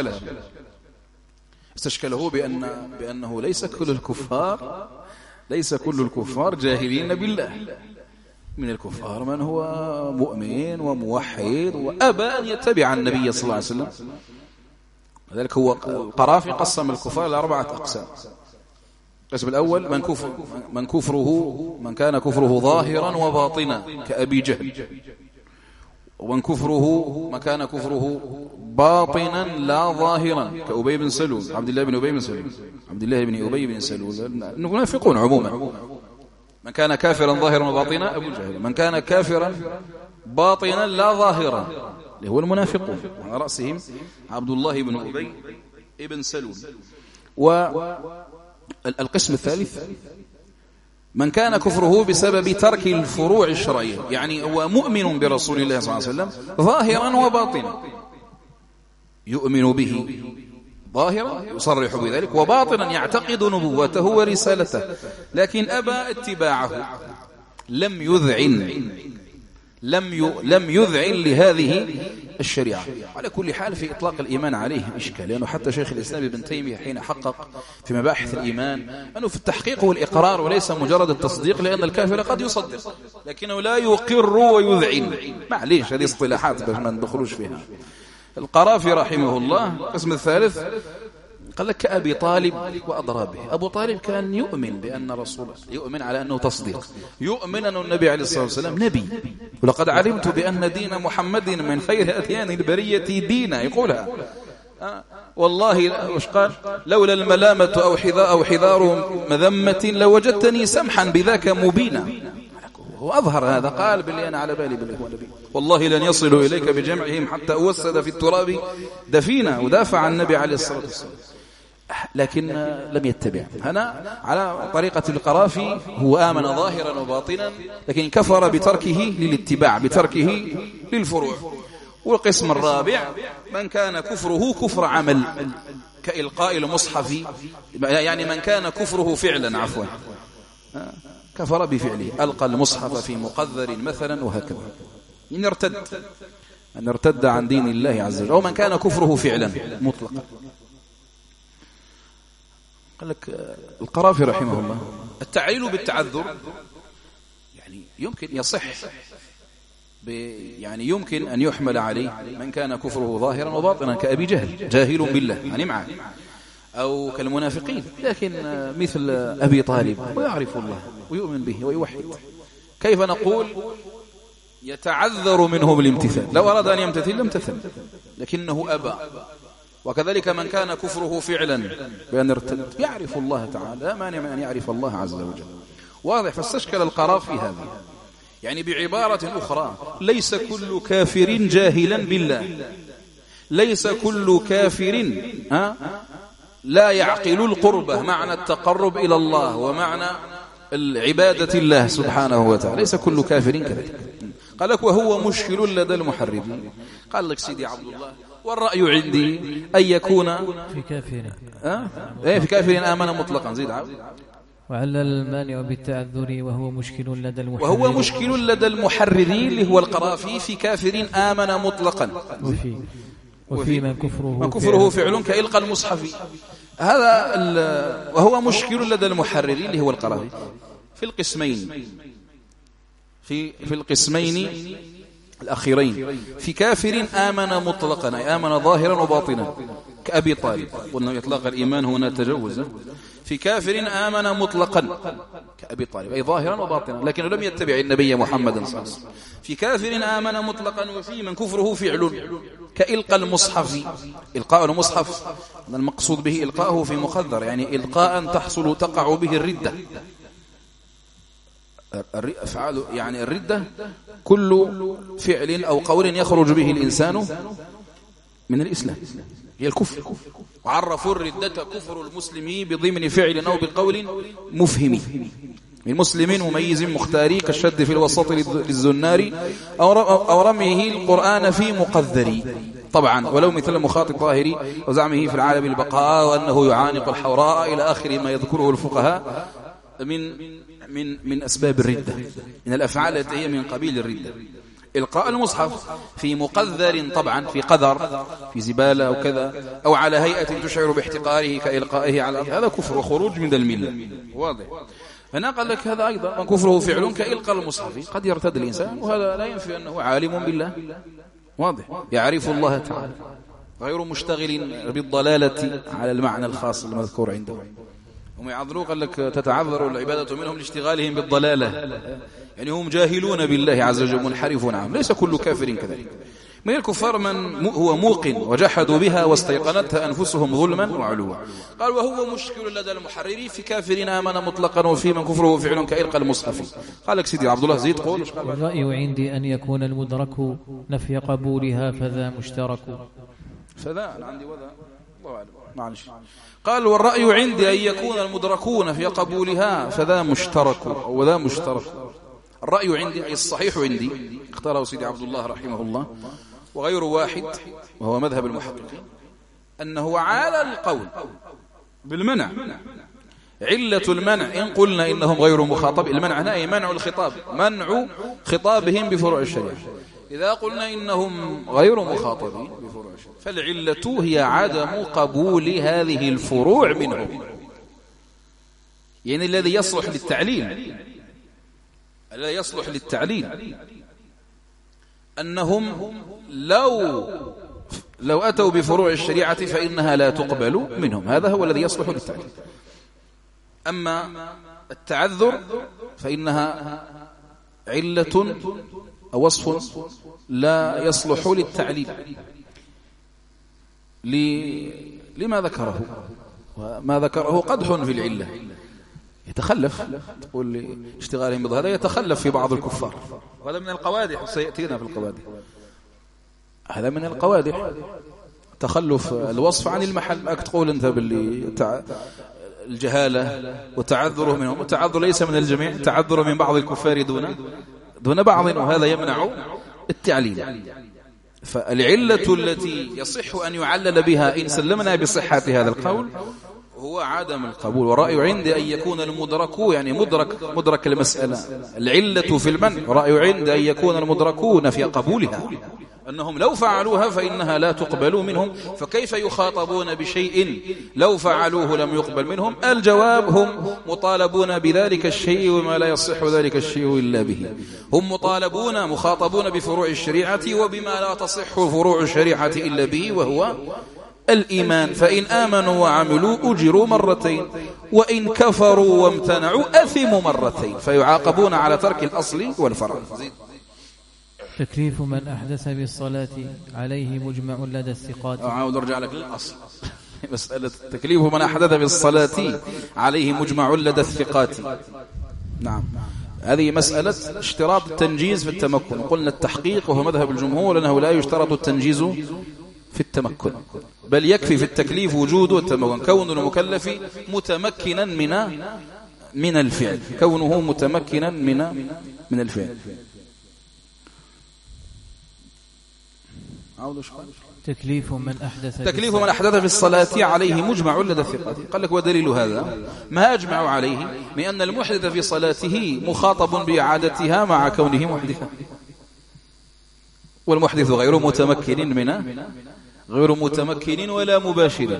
استشكله بأنه ليس كل الكفار جاهلين بالله، من الكفار من هو مؤمن وموحد وأبى أن يتبع النبي صلى الله عليه وسلم. لذلك هو القرافي قسم الكفار إلى 4 أقسام. القسم الأول من كان كفره ظاهرا وباطنا كأبي جهل، ومن كان كفره باطنا لا ظاهرا كأبي بن سلول، عبد الله بن أبي بن سلول المنافقون عموما. من كان كافرا ظاهرا وباطنا أبو جهل، من كان كافرا باطنا لا ظاهرا اللي هو المنافقون على رأسهم عبد الله بن أبي بن سلول. والقسم الثالث من كان كفره بسبب ترك الفروع الشرعية، يعني هو مؤمن برسول الله صلى الله عليه وسلم ظاهرا وباطنا، يؤمن به ظاهرا يصرح بذلك، وباطنا يعتقد نبوته ورسالته لكن أبى اتباعه، لم يذعن لهذه الشريعة. على كل حال في إطلاق الإيمان عليه إشكال، لأنه حتى شيخ الإسلام ابن تيمية حين حقق في مباحث الإيمان أنه في التحقيق هو الإقرار وليس مجرد التصديق، لأن الكافر قد يصدق لكنه لا يقر ويذعن. معليش هذه اصطلاحات باش ما ندخلوش فيها. القرافي رحمه الله القسم الثالث قال لك كأبي طالب وأضرابه. أبو طالب كان يؤمن بأن رسول، يؤمن على أنه تصديق، يؤمن أن النبي عليه الصلاة والسلام نبي، ولقد علمت بأن دين محمد من خير أديان البرية دينا، يقولها والله وش قال لولا الملامة أو حذار مذمة لوجدتني سمحا بذاك مبينا. وأظهر هذا قال باللي أنا على بالي بالنبي والله لن يصلوا إليك بجمعهم حتى أوسد في التراب دفينا، ودافع عن النبي عليه الصلاة والسلام لكن لم يتبع. هنا على طريقة القرافي هو آمن ظاهرا وباطنا لكن كفر بتركه للاتباع، بتركه للفروع. والقسم الرابع من كان كفره كفر عمل كإلقاء المصحف، يعني من كان كفره فعلا عفوا كفر بفعله، ألقى المصحف في مقذر مثلا وهكذا، أن ارتد عن دين الله عز وجل. أو من كان كفره فعلا مطلقا. قال لك القرافي رحمه الله التعليل بالتعذر يعني يمكن يصح يعني يمكن أن يحمل عليه من كان كفره ظاهرا وباطنا كأبي جهل، جاهل بالله يعني معه، أو كالمنافقين، لكن مثل أبي طالب ويعرف الله ويؤمن به ويوحد، كيف نقول يتعذر منه بالامتثال؟ لو أراد أن يمتثل لم تثل لكنه أبى. وكذلك من كان كفره فعلا بأن ارتد يعرف الله تعالى، لا مانع من أن يعرف الله عز وجل. واضح. فاستشكل القرافي هذه، يعني بعبارة أخرى ليس كل كافر جاهلا بالله، ليس كل كافر لا يعقل القربة، معنى التقرب إلى الله ومعنى العبادة الله سبحانه وتعالى، ليس كل كافر كذلك. قال لك وهو مشكل لدى المحرفين. قال لك سيدي عبد الله والرأي عندي أن يكون
في كافر
في كافر آمن مطلقا. زيد عبد.
وعلل المانع بالتعذر وهو مشكل لدى المحررين،
وهو مشكل لدى المحررين اللي هو القرافي في كافر آمن مطلقا،
وفي من
كفره فعل كإلقى المصحف. هذا وهو مشكل لدى المحررين اللي هو القرافي في القسمين، في القسمين الأخيرين. في كافر آمن مطلقا أي آمن ظاهرا وباطنا كأبي طالب، قلنا يطلق الإيمان هنا تجوز. في كافر آمن مطلقا كأبي طالب أي ظاهرا وباطنا لكنه لم يتبع النبي محمد صلى الله عليه وسلم. في كافر آمن مطلقا وفي من كفره فعل كإلقى المصحف. إلقاء المصحف المقصود به إلقاءه في مقدر، يعني إلقاء تقع به الردة. أفعال يعني الردة كل فعل أو قول يخرج به الإنسان من الإسلام هي الكفر. وعرفوا الردة كفر المسلم بضمن فعل أو بقول مفهم من مسلم مميز مختاري كالشد في الوسط للزنار أو رميه القرآن في مقذري. طبعا ولو مثل مخاطب ظاهري وزعمه في العالم البقاء وأنه يعانق الحوراء إلى آخر ما يذكره الفقهاء من أسباب الردة، من الأفعال التي هي من قبيل الردة. إلقاء المصحف في مقذر، طبعا في قذر في زبالة أو كذا، أو على هيئة تشعر باحتقاره كإلقائه على هذا كفر وخروج من الملة. واضح. هنا قال لك هذا أيضا من كفره فعل كإلقاء المصحف، قد يرتد الإنسان وهذا لا ينفي أنه عالم بالله، واضح، يعرف الله تعالى، غير مشتغل بالضلالة على المعنى الخاص المذكور عنده. هم يعذروا، قال لك تتعذر العبادة منهم لاشتغالهم بالضلالة، يعني هم جاهلون بالله عز وجل منحرفون عنه. ليس كل كافر كذلك، من الكفار من هو موقن وجحدوا بها واستيقنتها أنفسهم ظلما وعلوا. قال وهو مشكل لدى المحررين في كافر آمن مطلقا وفي من كفره فعل كإلقاء المصحف. قال لك سيدي عبد الله زيد قول.
والرأي عندي أن يكون المدرك نفي قبولها فذا مشترك.
فذا عندي وذا الله أعلم معلش. قال والرأي عندي أن يكون المدركون في قبولها فذا مشترك أو ذا مشترك. الرأي عندي أي الصحيح عندي، اختاره سيدي عبد الله رحمه الله وغير واحد وهو مذهب المحققين، أنه على القول بالمنع. علة المنع إن قلنا إنهم غير مخاطب، المنع هنا أي منع الخطاب، منع خطابهم بفروع الشريعة. إذا قلنا إنهم غير مخاطبين بفروع الشريعة فالعلة هي عدم قبول هذه الفروع منهم، يعني الذي يصلح للتعليل، الذي يصلح للتعليل أنهم لو أتوا بفروع الشريعة فإنها لا تقبل منهم، هذا هو الذي يصلح للتعليل. أما التعذر فإنها علة أو وصف لا يصلح للتعليل لما ذكره، وما ذكره قدح في العلة يتخلف، تقول لي اشتغالهم بض هذا يتخلف في بعض الكفار، وهذا من القوادح سيأتينا في القوادح، هذا من القوادح تخلف الوصف عن المحل. تقول انت باللي الجهالة وتعذره منهم، والتعذر ليس من الجميع، تعذر من بعض الكفار دون بعض، وهذا يمنع التعليل. فالعلة التي يصح أن يعلل بها إن سلمنا بصحة هذا القول هو عدم القبول. والرأي عندي أن يكون المدرك، يعني مدرك المسألة، العلة في المنع، رأي عندي أن يكون المدركون في قبولها، أنهم لو فعلوها فإنها لا تقبل منهم، فكيف يخاطبون بشيء لو فعلوه لم يقبل منهم؟ الجواب هم مطالبون بذلك الشيء وما لا يصح ذلك الشيء إلا به. هم مطالبون مخاطبون بفروع الشريعة وبما لا تصح فروع الشريعة إلا به، وهو الإيمان. فإن آمنوا وعملوا أجروا مرتين، وإن كفروا وامتنعوا أثموا مرتين، فيعاقبون على ترك الأصل والفرع.
تكليف من أحدث بالصلاة عليه مجمع لدى الثقات.
أعود أرجع لك للأصل. مسألة تكليف من أحدث بالصلاة عليه مجمع لدى الثقات. نعم، هذه مسألة اشتراط التنجيز في التمكن. قلنا التحقيق وهو مذهب الجمهور أنه لا يشترط التنجيز في التمكن، بل يكفي في التكليف وجود التمكن، كون المكلف متمكنا من الفعل، كونه متمكنا من الفعل.
تكليف من
أحدث في الصلاة عليه مجمع لدى الثقات. قال لك ودليل هذا ما أجمع عليه بأن المحدث في صلاته مخاطب بإعادتها مع كونه محدثا، والمحدث غير متمكن ولا مباشر،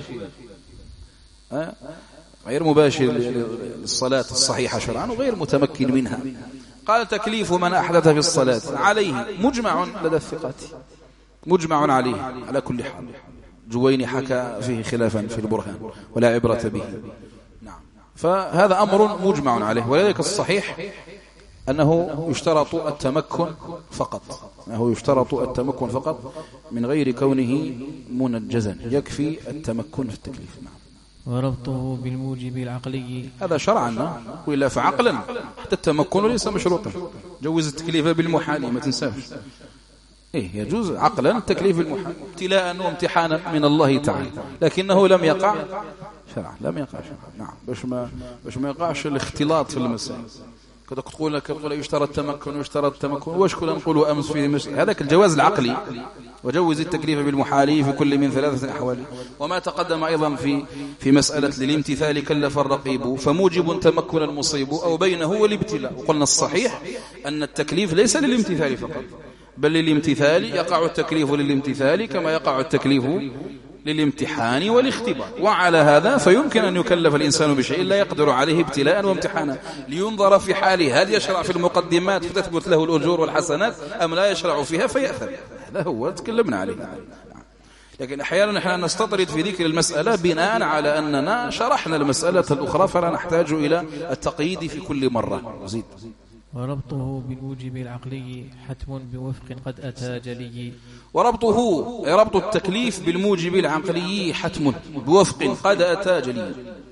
غير مباشر للصلاة الصحيحة شرعا وغير متمكن منها. قال تكليف من أحدث في الصلاة عليه مجمع لدى الثقات، مجمع عليه على كل حال. جويني حكى فيه خلافا في البرهان ولا عبرة به. نعم، فهذا أمر مجمع عليه. ولذلك الصحيح أنه يشترط التمكن فقط، من غير كونه منجزا، يكفي التمكن في التكليف. نعم.
وربطه بالموجب العقلي
هذا شرعا، وإلا فعقلا حتى التمكن ليس مشروطا. جوز التكليف بالمحال، ما تنساش، يجوز عقلا التكليف بالمحال ابتلاء وامتحانا من الله تعالى، لكنه لم يقع شرعا، نعم، باش ما يقعش الاختلاط في المسائل. كذا تقول يشترط التمكن واش كنا نقولوا أمس في المسألة هذاك الجواز العقلي، وجوز التكليف بالمحال في كل من 3 أحوال. وما تقدم أيضا في مسألة للامتثال كلف الرقيب فموجب تمكن المصيب أو بينه والابتلاء. وقلنا الصحيح أن التكليف ليس للامتثال فقط، بل للامتثال، يقع التكليف للامتثال كما يقع التكليف للامتحان والاختبار، وعلى هذا فيمكن أن يكلف الإنسان بشيء لا يقدر عليه ابتلاء وامتحانا، لينظر في حاله هل يشرع في المقدمات فتثبت له الأجور والحسنات أم لا يشرع فيها فيأثم. هذا هو تكلمنا عليه. لكن أحيانا نحن نستطرد في ذكر المسألة بناء على أننا شرحنا المسألة الأخرى فلا نحتاج إلى التقييد في كل مرة. زيد.
وربطه بالوجب العقلي حتم بوفق قد أتى جلي.
وربطه ربط التكليف بالموجب العقلي حتم بوفق قد أتى جلي.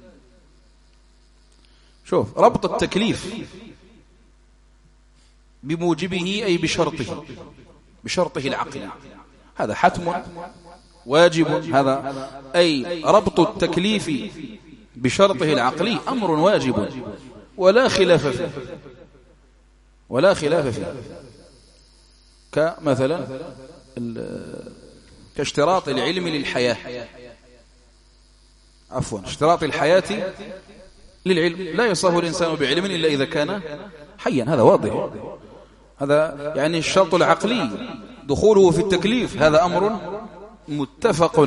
شوف، ربط التكليف بموجبه أي بشرطه العقلي هذا حتم واجب، هذا أي ربط التكليف بشرطه العقلي أمر واجب ولا خلاف فيه، كمثلا كاشتراط العلم للحياة، اشتراط الحياة للعلم، لا يصاب الإنسان بعلم إلا إذا كان حيا، هذا واضح. هذا يعني الشرط العقلي دخوله في التكليف هذا أمر متفق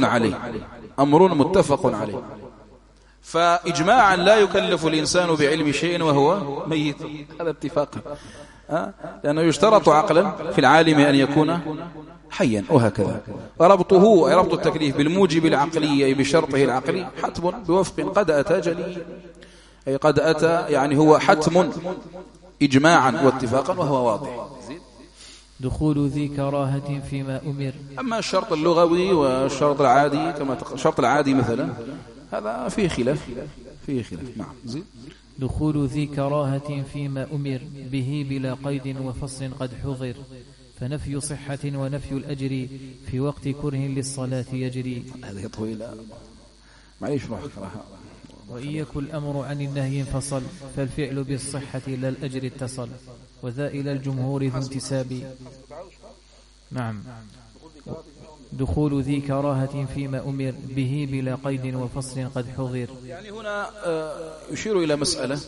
عليه، فإجماعا لا يكلف الإنسان بعلم شيء وهو ميت، هذا اتفاقا، لأنه يشترط عقلا في العالم أن يكون حيا، وهكذا. وربطه أي ربط التكليف بالموجب العقلي أي بشرطه العقلي حتم بوفق قد أتى جلي، أي قد أتى يعني هو حتم إجماعا واتفاقا وهو واضح.
دخول ذي كراهة فيما أمر. أما
الشرط اللغوي والشرط العادي كما الشرط العادي مثلا هذا فيه خلاف. نعم. زين.
دخول ذي كراهة فيما أمر به بلا قيد وفصل قد حضر، فنفي صحة ونفي الأجر في وقت كره للصلاة يجري.
هذه طويلة معليش كراهة.
وإن يكن الأمر عن النهي انفصل، فالفعل بالصحة لا الأجر اتصل، وذا إلى الجمهور ذو انتساب. نعم. دخول ذي كراهة فيما أمر به بلا قيد وفصل قد حضر.
يعني هنا يشير إلى مسألة،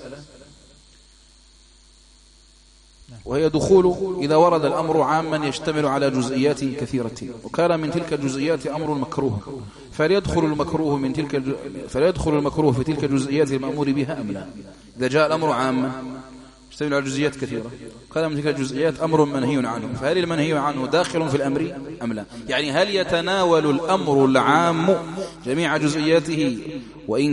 وهي دخول إذا ورد الأمر عاما يشتمل على جزئيات كثيرة، وكان من تلك الجزئيات أمر مكروه، فليدخل المكروه في تلك الجزئيات المأمور بها أم لا؟ إذا جاء الأمر عاما يشتمل على جزئيات كثيرة، كان من تلك الجزئيات أمر منهي عنه، فهل المنهي عنه داخل في الأمر أم لا؟ يعني هل يتناول الأمر العام جميع جزئياته وإن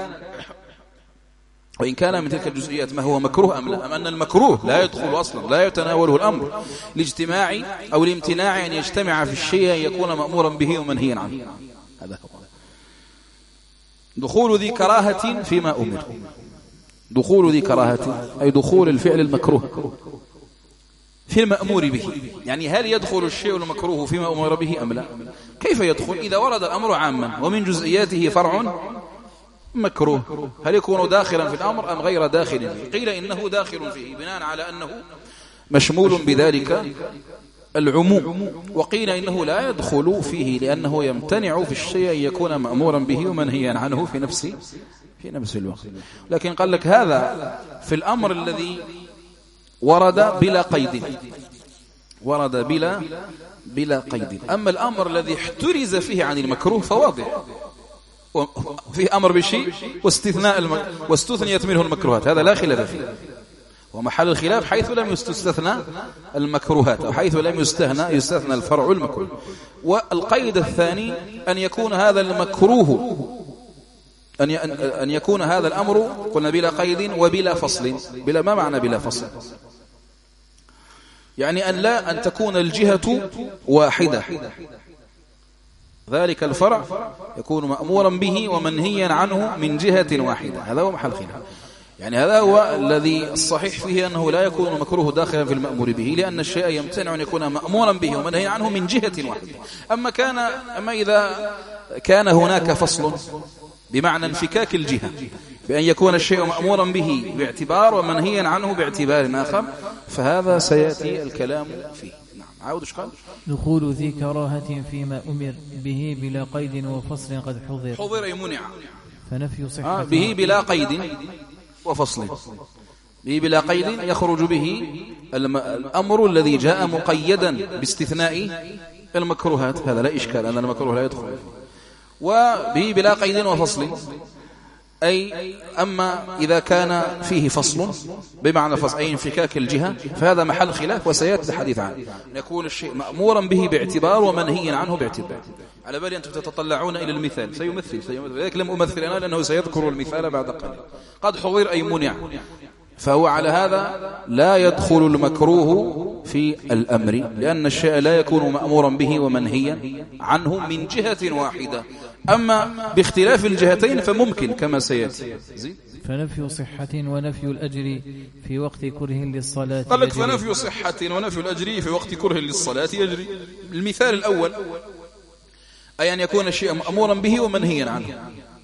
كان من تلك الجزئيات ما هو مكروه أم لا؟ أم أن المكروه لا يدخل أصلا، لا يتناوله الأمر لاجتماع أو الامتناع أن يجتمع في الشيء أن يكون مأمورا به ومنهيا عنه. هذا هو دخول ذي كراهة فيما أمر. دخول ذي كراهة أي دخول الفعل المكروه في المأمور به، يعني هل يدخل الشيء المكروه فيما أمر به أم لا؟ كيف يدخل إذا ورد الأمر عاما ومن جزئياته فرع مكروه؟ هل يكون داخلا في الأمر أم غير داخل فيه؟ قيل إنه داخل فيه بناء على أنه مشمول بذلك العموم، وقيل إنه لا يدخل فيه لأنه يمتنع في الشيء أن يكون مأمورا به ومنهيا عنه في نفس الوقت. لكن قال لك هذا في الأمر الذي ورد بلا قيد، أما الأمر الذي احترز فيه عن المكروه فواضح، فيه أمر بشيء واستثنيت منه المكروهات، هذا لا خلاف فيه، ومحل الخلاف حيث لم يستثنى المكروهات أو حيث لم يستثنى الفرع المكروه. والقيد الثاني أن يكون هذا المكروه أن يكون هذا الأمر قلنا بلا قيد وبلا فصل. بلا ما معنى بلا فصل؟ يعني أن تكون الجهة واحدة، ذلك الفرع يكون مأمورا به ومنهيا عنه من جهة واحدة، هذا هو محل خلاف. يعني هذا هو الذي الصحيح فيه أنه لا يكون المكروه داخلا في المأمور به، لأن الشيء يمتنع أن يكون مأمورا به ومنهيا عنه من جهة واحدة. أما إذا كان هناك فصل بمعنى انفكاك الجهة، بأن يكون الشيء مأمورا به باعتبار ومنهيا عنه باعتبار آخر، فهذا سيأتي الكلام فيه. نعم. عاود ايش قال؟
دخول ذي كراهة فيما أمر به بلا قيد وفصل قد
حضر أي منع،
فنفي صحة
به بلا قيد وفصل. به بلا قيد يخرج به الأمر الذي جاء مقيدا باستثناء المكروهات، هذا لا إشكال أن المكروه لا يدخل. وبه بلا قيد وفصل، أي أما إذا كان فيه فصل بمعنى فصل أي انفكاك الجهة فهذا محل خلاف وسيأتي الحديث عنه، يكون الشيء مأمورا به باعتبار ومنهيا عنه باعتبار. على بالي أنتم تتطلعون إلى المثال، سيمثل لذلك لم أمثل أنا لأنه سيذكر المثال بعد قليل. قد حضر أي منع، فهو على هذا لا يدخل المكروه في الأمر، لأن الشيء لا يكون مأمورا به ومنهيا عنه من جهة واحدة، أما باختلاف الجهتين فممكن كما سيأتي.
فنفي صحة ونفي الأجر في وقت كره للصلاة
قال لك فنفي صحة ونفي الأجر في وقت كره للصلاة يجري. المثال الأول أي أن يكون الشيء مأمورا به ومنهيا عنه،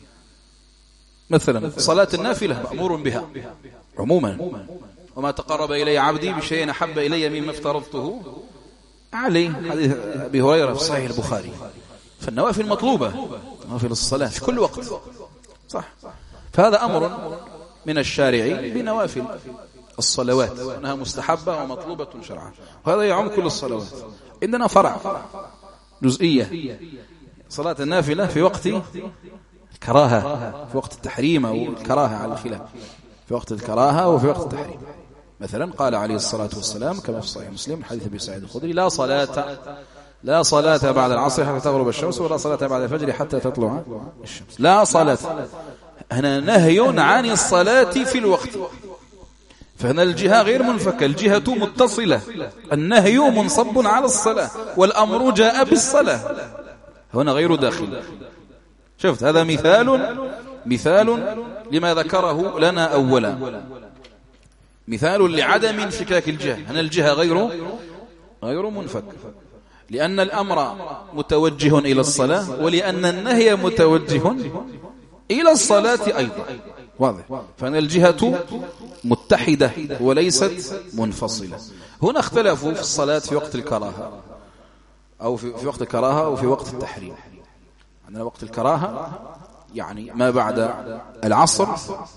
مثلا صلاة النافلة مأمور بها عموما، وما تقرب إلي عبدي بشيء أحب إلي مما افترضته عليه، حديث أبي هريرة في صحيح البخاري. فالنوافل مطلوبة، نوافل الصلاة في كل وقت، صح. فهذا أمر من الشارع بنوافل الصلوات، أنها مستحبة ومطلوبة شرعا، وهذا يعم كل الصلوات. عندنا فرع جزئية، صلاة النافلة في وقت الكراهة، في وقت التحريم أو الكراهة على الخلاف، في وقت الكراهة وفي وقت التحريم. مثلا قال عليه الصلاة والسلام كما في صحيح مسلم حديث أبي سعيد الخدري: لا صلاة بعد العصر حتى تغرب الشمس، ولا صلاة بعد الفجر حتى تطلع الشمس. لا صلاة هنا نهي عن الصلاة في الوقت، فهنا الجهة غير منفكة، الجهة متصلة، النهي منصب على الصلاة والأمر جاء بالصلاة، هنا غير داخل. شفت هذا مثال لما ذكره لنا أولا، مثال لعدم انفكاك الجهة. هنا الجهة غير منفك، لأن الأمر متوجه إلى الصلاة، ولأن النهي متوجه إلى الصلاة أيضا، واضح. فهنا الجهة متحدة وليست منفصلة. هنا اختلفوا في الصلاة في وقت الكراهة أو في وقت الكراهة أو في وقت التحريم. عندنا وقت الكراهة يعني ما بعد العصر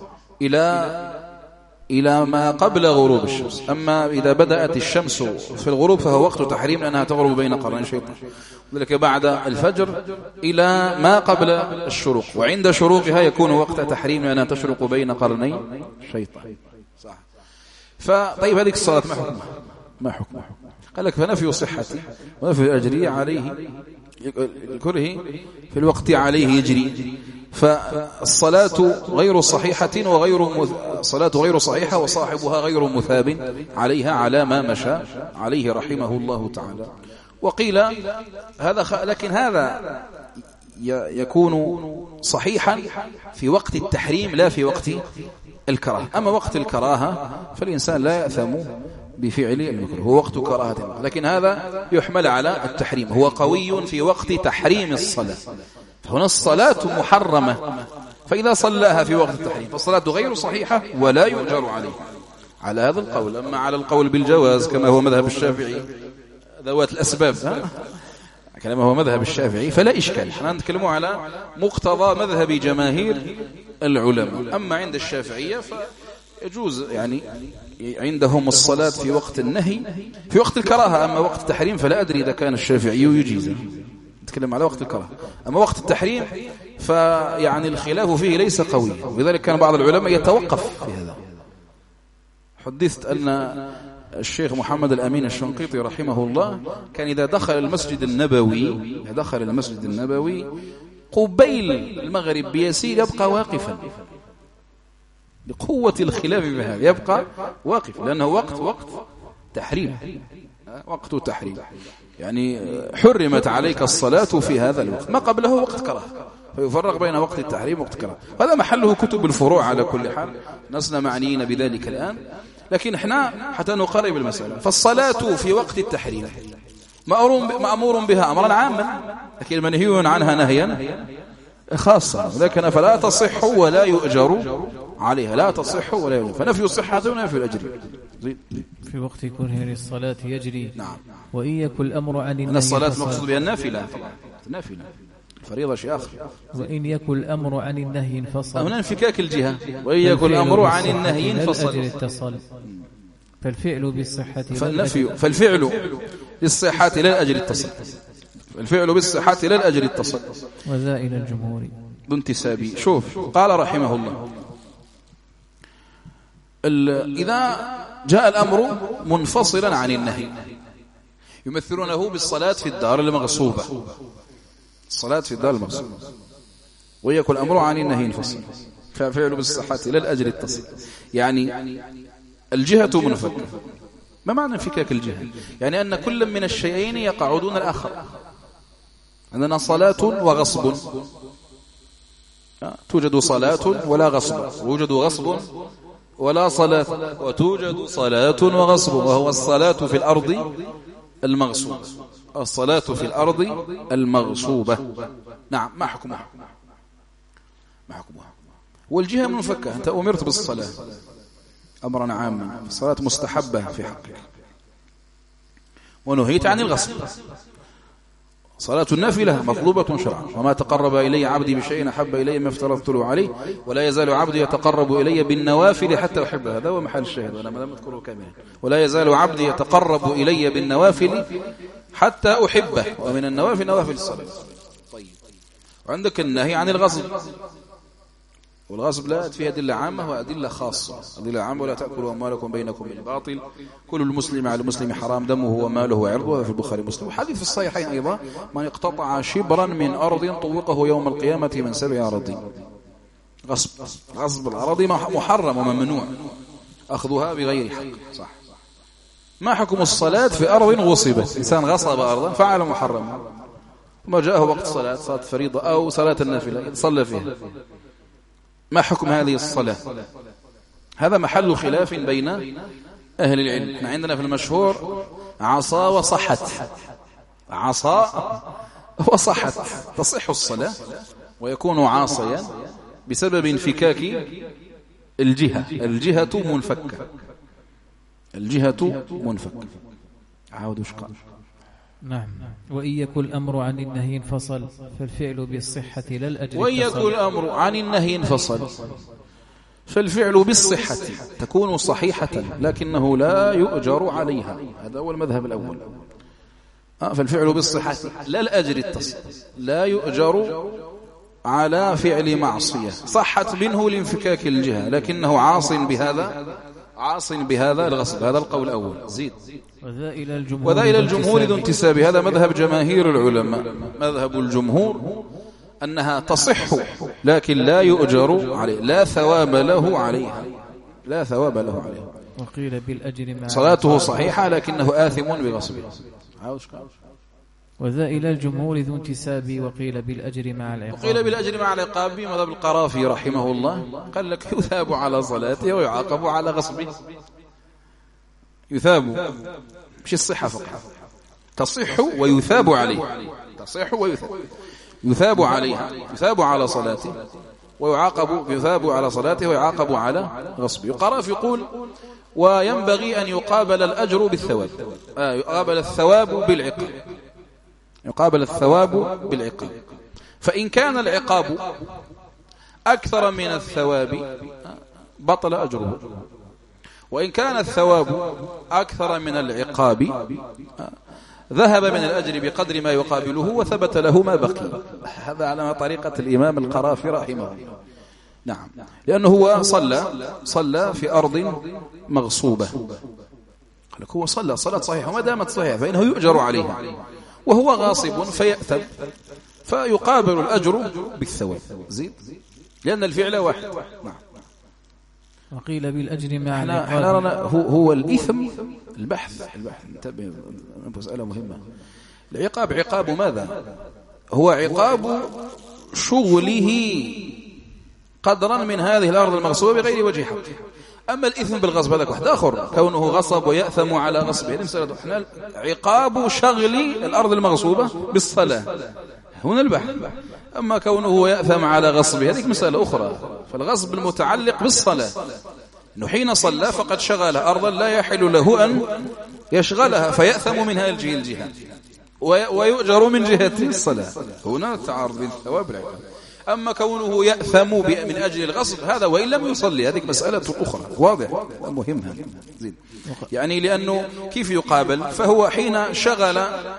إلى ما قبل غروب الشمس، أما إذا بدأت الشمس في الغروب فهو وقت تحريم لأنها تغرب بين قرنين شيطان، وذلك بعد الفجر إلى ما قبل الشروق، وعند شروقها يكون وقت تحريم لأنها تشرق بين قرني شيطان، صح. فطيب هذه الصلاة ما حكمها؟ قال لك فنفي صحة ونفي الأجري عليه الكره في الوقت عليه يجري. فالصلاة غير صحيحة الصلاة غير صحيحة وصاحبها غير مثاب عليها على ما مشى عليه رحمه الله تعالى. وقيل هذا لكن هذا يكون صحيحا في وقت التحريم لا في وقت الكراهة. أما وقت الكراهة فالإنسان لا يأثم بفعل المكروه، هو وقت كراهة، لكن هذا يحمل على التحريم، هو قوي في وقت تحريم الصلاة. فهنا الصلاة محرمة، فإذا صلاها في وقت التحريم فالصلاة غير صحيحة ولا يؤجر عليه على هذا القول. أما على القول بالجواز كما هو مذهب الشافعي ذوات الأسباب كما هو مذهب الشافعي فلا إشكال، نحن نتكلم على مقتضى مذهب جماهير العلماء. أما عند الشافعية فيجوز يعني عندهم الصلاة في وقت النهي في وقت الكراهة، أما وقت التحريم فلا أدري إذا كان الشافعي يجيزه، نتكلم على وقت الكراهة. أما وقت التحريم فيعني الخلاف فيه ليس قوي، ولذلك كان بعض العلماء يتوقف في هذا. حدثت أن الشيخ محمد الأمين الشنقيطي رحمه الله كان إذا دخل المسجد النبوي قبيل المغرب بيسير يبقى واقفا لقوة الخلاف بها، يبقى واقف لأنه وقت تحريم، وقت تحريم، يعني حرمت عليك الصلاة في هذا الوقت، ما قبله وقت كراهة، فيفرق بين وقت التحريم ووقت كراهة. هذا محله كتب الفروع على كل حال، لسنا معنيين بذلك الآن، لكن احنا حتى نقرب المسألة. فالصلاة في وقت التحريم مأمور بها أمرا عاما، لكن منهي عنها نهيا خاصة، لكن فلا تصح ولا يؤجر عليها، لا تصح ولا يؤجر. فنفي الصحة ونفي الأجر
في وقت كره للصلاة يجري.
نعم.
وإن يكن الأمر عن النهي
الصلاة مقصود بها النافلة طبعا، النافلة فريضة شيء آخر.
وإن يكن الأمر عن النهي انفصل،
هنا انفكاك الجهة. وإن يكن الأمر عن النهي انفصل،
فالفعل بالصحة
فالفعل للصحة لا الأجر اتصل. الفعل بالصحة لا الأجر اتصل.
وذا إلى الجمهور
ذو انتسابي. شوف قال رحمه الله إذا جاء الأمر منفصلا عن النهي يمثلونه بالصلاة في الدار المغصوبة، الصلاة في الدار المغصوبة، ويكون الأمر عن النهي ينفصل، ففعل بالصحة لا الأجر اتصل. يعني الجهة منفكة. ما معنى انفكاك الجهة؟ يعني أن كل من الشيئين يقع دون الآخر. عندنا صلاة وغصب، توجد صلاة ولا غصب، ويوجد غصب ولا صلاة، وتوجد صلاة وغصب، وهو الصلاة في الأرض المغصوبة، الصلاة في الأرض المغصوبة. نعم، ما حكمها؟ ما حكمها؟ والجهة منفكة. أنت أمرت بالصلاة أمرا عاما، الصلاة مستحبة في حقك، ونهيت عن الغصب. صلاة النافلة مطلوبة شرعا، وما تقرب إلي عبدي بشيء أحب إلي ما افترضت له عليه، ولا يزال عبدي يتقرب إلي بالنوافل حتى أحبه. هذا هو محل الشاهد، وأنا ما أذكره كاملا. ولا يزال عبدي يتقرب إلي بالنوافل حتى أحبه، ومن النوافل نوافل الصلاة. طيب، وعندك النهي عن الغصب، والغصب لا فيه أدلة عامة وأدلة خاصة. أدلة عامة: ولا تأكلوا أموالكم بينكم بالباطل، كل المسلم على المسلم حرام دمه وماله وعرضه، في البخاري ومسلم. وحديث في الصحيحين أيضا: من اقتطع شبرا من أرض طوقه يوم القيامة من 7 أراضين. غصب الأراضي محرم وممنوع أخذها بغير حق. صح. ما حكم الصلاة في أرض غصبت؟ إنسان غصب أرضا فعل محرم، ثم جاءه وقت صلاة فريضة أو صلاة النافلة صلى فيها، ما حكم هذه الصلاة؟ هذا محل خلاف بين أهل العلم. احنا عندنا في المشهور عصا وصحت، عصا وصحت، تصح الصلاة ويكون عاصيا بسبب انفكاك الجهة منفكة، الجهة منفكة. عاود وش قال؟
نعم. وإن يكن الأمر عن النهي انفصل فالفعل بالصحة لا الأجر.
وإن يكن الأمر عن النهي انفصل فالفعل بالصحة تكون صحيحة لكنه لا يؤجر عليها. هذا هو المذهب الأول. فالفعل بالصحة لا الأجر اتصل، لا يؤجر على فعل معصية صحت منه لانفكاك الجهة، لكنه عاص بهذا الغصب. هذا القول الأول. زيد.
وذا إلى
الجمهور ذو انتساب. هذا مذهب جماهير العلماء. مذهب الجمهور أنها تصح لكن لا يؤجر عليه، لا ثواب له عليها، لا ثواب له عليها.
وقيل بالأجر مع
صلاته صحيحة لكنه آثم بغصبه.
وذا إلى الجمهور ذو انتساب. وقيل بالأجر مع العقاب.
وقيل بالأجر مع العقاب. مذهب القرافي رحمه الله قال لك يثاب على صلاته ويعاقب على غصبه. يثاب مش الصحة فقط، تصح ويثاب عليه، تصح ويثاب، يثاب عليها، يثاب على صلاته ويعاقب، يثاب على صلاته ويعاقب على غصبه. القرافي يقول: وينبغي أن يقابل الأجر بالثواب، يقابل الثواب بالعقاب، يقابل الثواب بالعقاب. فإن كان العقاب أكثر من الثواب بطل أجره، وإن كان الثواب أكثر من العقاب ذهب من الأجر بقدر ما يقابله وثبت له ما بقي. هذا على طريقة الإمام القرافي رحمه الله. نعم، لأنه هو صلى في أرض مغصوبة، هو صلى صلاة صحيحة وما دامت صحيحة فإنه يؤجر عليها، وهو غاصب فيأثم فيقابل الأجر بالثواب. زيد، لأن الفعل واحد. نعم.
وقيل بالأجر مع
العقاب. هو الإثم. البحث انتبه، مسألة مهمة. العقاب عقاب ماذا؟ هو عقاب شغله قدرا من هذه الأرض المغصوبة بغير وجه حق. أما الإثم بالغصب هذا واحد آخر، كونه غصب ويأثم على غصبه، هذه مسألة. احنا عقاب شغل الأرض المغصوبة بالصلاة، هنا البحث. أما كونه يأثم على غصبه هذه مسألة أخرى. فالغصب المتعلق بالصلاة، إنه حين صلى فقد شغل أرضا لا يحل له أن يشغلها فيأثم من هذه الجهة ويؤجر من جهة الصلاة. هنا التعارض بين الثواب والعقاب. أما كونه يأثم من أجل الغصب هذا وإن لم يصلي هذه مسألة أخرى. واضح؟ مهمة. يعني لأنه كيف يقابل؟ فهو حين شغل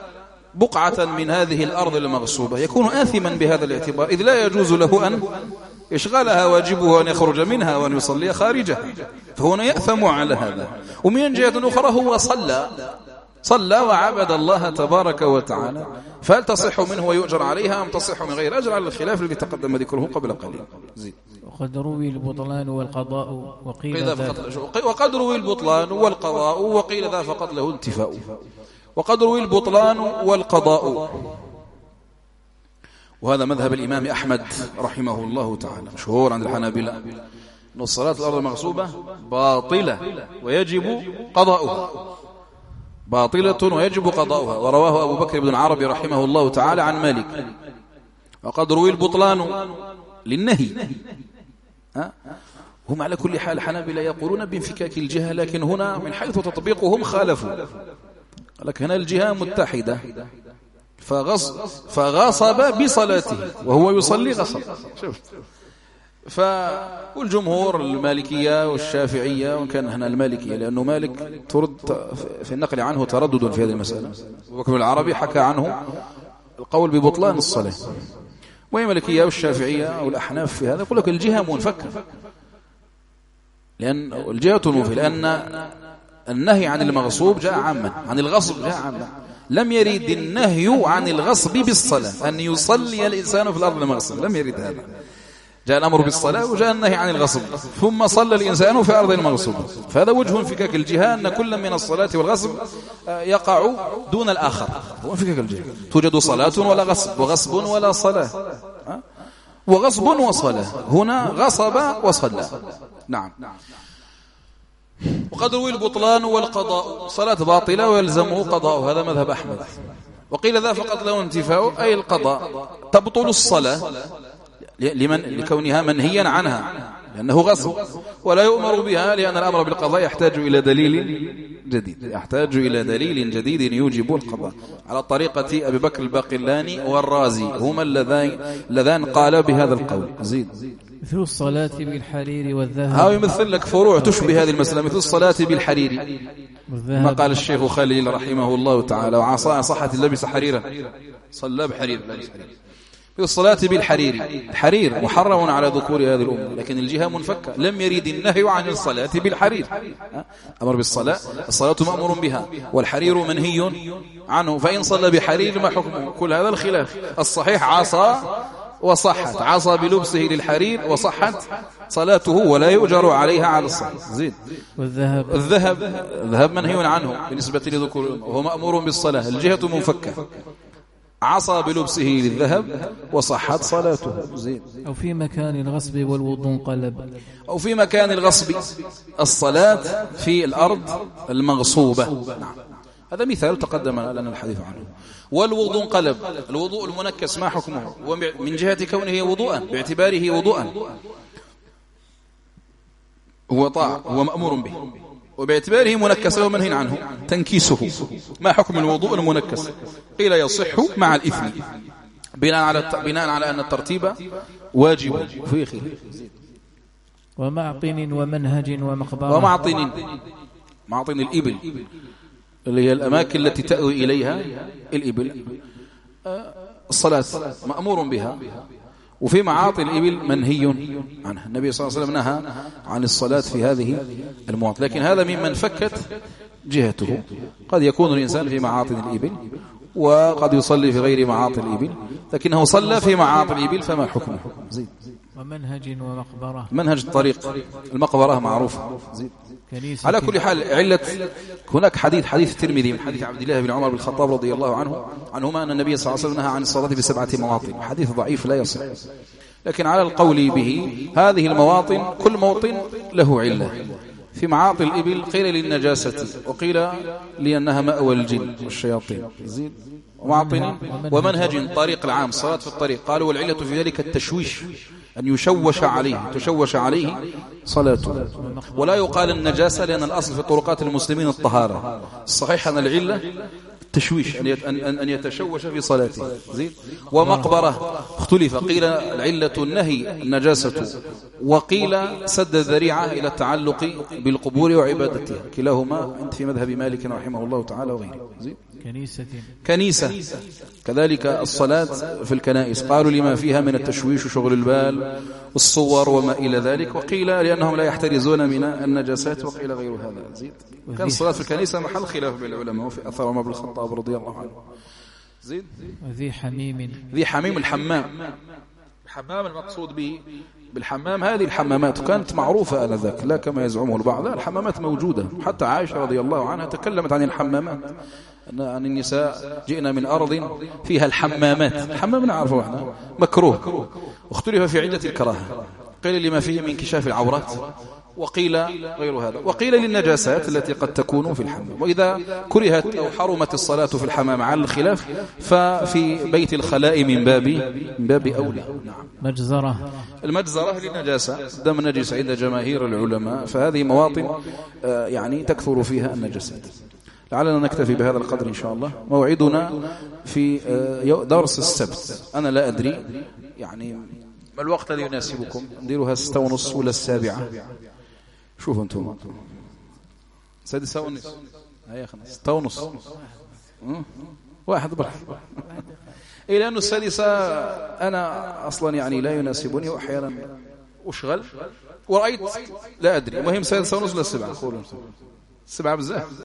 بقعة من هذه الأرض المغصوبة يكون آثما بهذا الاعتبار، إذ لا يجوز له أن يشغلها، واجبه أن يخرج منها وأن يصلي خارجها، فهنا يأثم على هذا. ومن جهة أخرى هو صلى وعبد الله تبارك وتعالى، فهل تصح منه ويؤجر عليها أم تصح من غير أجر؟ على الخلاف الذي تقدم ذكره قبل قليل.
وقد روي البطلان والقضاء وقيل
وقد روي البطلان والقضاء وقيل ذا فقط له انتفاء. وقد روي البطلان والقضاء، وهذا مذهب الإمام أحمد رحمه الله تعالى، مشهور عند الحنابلة أن الصلاة الأرض المغصوبة باطلة ويجب قضاؤها، باطلة ويجب قضاؤها. ورواه أبو بكر بن العربي رحمه الله تعالى عن مالك. وقد روي البطلان للنهي. هم على كل حال الحنابلة يقولون بانفكاك الجهة، لكن هنا من حيث تطبيقهم خالفوا، لكن هنا الجهة متحدة، فغصب بصلاته وهو يصلي غصب. فالجمهور المالكية والشافعية، وإن كان هنا المالكية لأنه مالك ترد في النقل عنه تردد في هذه المسألة، وكم العربي حكى عنه القول ببطلان الصلاة، والمالكية والشافعية والأحناف في هذا يقول لك الجهة منفكة، لأن الجهة منفكة، لأن النهي عن المغصوب جاء عاما، عن الغصب جاء عاما، لم يرد النهي عن الغصب بالصلاة أن يصلي الإنسان في الأرض المغصوب، لم يرد هذا. جاء الأمر بالصلاة وجاء النهي عن الغصب، ثم صلى الإنسان في أرض المغصوب. فهذا وجه انفكاك الجهة، أن كل من الصلاة والغصب يقع دون الآخر، هو انفكاك الجهة. توجد صلاة ولا غصب، وغصب ولا صلاة، وغصب وصلاة، هنا غصب وصلى. نعم. وقد روي البطلان والقضاء، صلاة باطلة ويلزمه قضاء، هذا مذهب أحمد. وقيل ذا فقط له انتفاء، أي القضاء، تبطل الصلاة لكونها منهيا عنها لأنه غصب، ولا يؤمر بها لأن الأمر بالقضاء يحتاج إلى دليل جديد يوجب القضاء، على طريقة أبي بكر الباقلاني والرازي، هما اللذان قالا بهذا القول. زيد.
مثل الصلاة بالحرير والذهب،
هاو يمثل لك فروع تشبه هذه المسألة، مثل الصلاة بالحرير، ما قال الشيخ خليل رحمه الله تعالى: وعصا صحة اللبس حريرا، صلى بحرير. في الصلاة بالحرير، الحرير محرم على ذكور هذه الأمة، لكن الجهة منفكة، لم يرد النهي عن الصلاة بالحرير. أمر بالصلاة، الصلاة مأمور بها، والحرير منهي عنه، فإن صلى بحرير ما حكمه؟ كل هذا الخلاف. الصحيح عصى وصحت، عصى بلبسه للحرير وصحت صلاته ولا يؤجر عليها على الصحيح. زين. الذهب منهي عنه بالنسبة لذكور الأمة، وهو مأمور بالصلاة، الجهة منفكة، عصى بلبسه للذهب وصحت صلاته. زين.
أو في مكان الغصب والوضوء انقلب،
أو في مكان الغصب، الصلاة في الأرض المغصوبة. نعم. هذا مثال تقدم لنا الحديث عنه. والوضوء انقلب، الوضوء المنكس ما حكمه؟ ومن جهة كونه وضوءا، باعتباره وضوءا هو طاعة، هو مأمور به، وباعتباره منكسا ومنهي عنه تنكيسه. ما حكم الوضوء المنكس؟ قيل يصح مع الإثم، بناء على أن الترتيب واجب في خلاف.
ومعطن ومنهج ومقبرة.
معطن الإبل اللي هي الأماكن التي تأوي إليها الإبل، الصلاة مأمور بها، وفي معاطي الإبل منهي عنها. النبي صلى الله عليه وسلم نهى عن الصلاة في هذه المواطن، لكن هذا ممن فكت جهته. قد يكون الإنسان في معاطن الإبل وقد يصلي في غير معاطن الإبل، لكنه صلى في معاطن الإبل، فما حكمه؟ زيد.
ومنهج ومقبرة،
منهج الطريق، المقبرة معروفة. زيد. على كل حال، هناك حديث الترمذي من حديث عبد الله بن عمر بن الخطاب رضي الله عنهما أن النبي صلى الله عليه وسلم نهى عن الصلاة ب7 مواطن، حديث ضعيف لا يصح، لكن على القول به هذه المواطن كل موطن له علة. في معاطي الإبل قيل للنجاسة، وقيل لأنها مأوى الجن والشياطين. زين. ومعطن ومنهج، طريق العام، صلاة في الطريق، قالوا والعلة في ذلك التشويش، أن تشوش عليه صلاته. ولا يقال النجاسة، لأن الأصل في طرقات المسلمين الطهارة. الصحيح أن العلة التشويش، أن يتشوش في صلاته. زين. ومقبرة اختلف، قيل العلة النهي النجاسة، وقيل سد الذريعة إلى التعلق بالقبور وعبادتها، كلاهما في مذهب مالك رحمه الله تعالى وغيره. زين. كنيسة. كذلك الصلاة في الكنائس قالوا لما فيها من التشويش وشغل البال والصور وما إلى ذلك، وقيل لأنهم لا يحترزون من النجاسات، وقيل غير هذا. زيد. كان الصلاة في الكنيسة محل خلاف بين العلماء، وفي أثر عمر بن الخطاب رضي الله عنه. زيد. ذي حميم الحمام المقصود به بالحمام هذه الحمامات كانت معروفة آنذاك، لا كما يزعمه البعض، لا الحمامات موجودة. حتى عائشة رضي الله عنها تكلمت عن الحمامات، عن النساء جئنا من أرض فيها الحمامات. الحمام نعرفه احنا مكروه، واختلف في عدة الكراهة، قيل لما فيه من كشاف العورات، وقيل غير هذا، وقيل للنجاسات التي قد تكون في الحمام. وإذا كرهت أو حرمت الصلاة في الحمام على الخلاف، ففي بيت الخلاء من باب أولى. نعم. المجزرة للنجاسة، دم نجس عند جماهير العلماء، فهذه مواطن يعني تكثر فيها النجاسات. لعلنا نكتفي بهذا القدر إن شاء الله. موعدنا في درس السبت، أنا لا أدري يعني ما الوقت الذي يناسبكم، نديرها 6:30 ولا 7؟ شوفوا انتم 6:30 هيا 6:30 واحد برح إيه، لأنه 6 أنا أصلا يعني لا يناسبني، وأحيانا أشغل ورأيت لا أدري. المهم 6:30 ولا 7؟ قولوا 7 بزاف.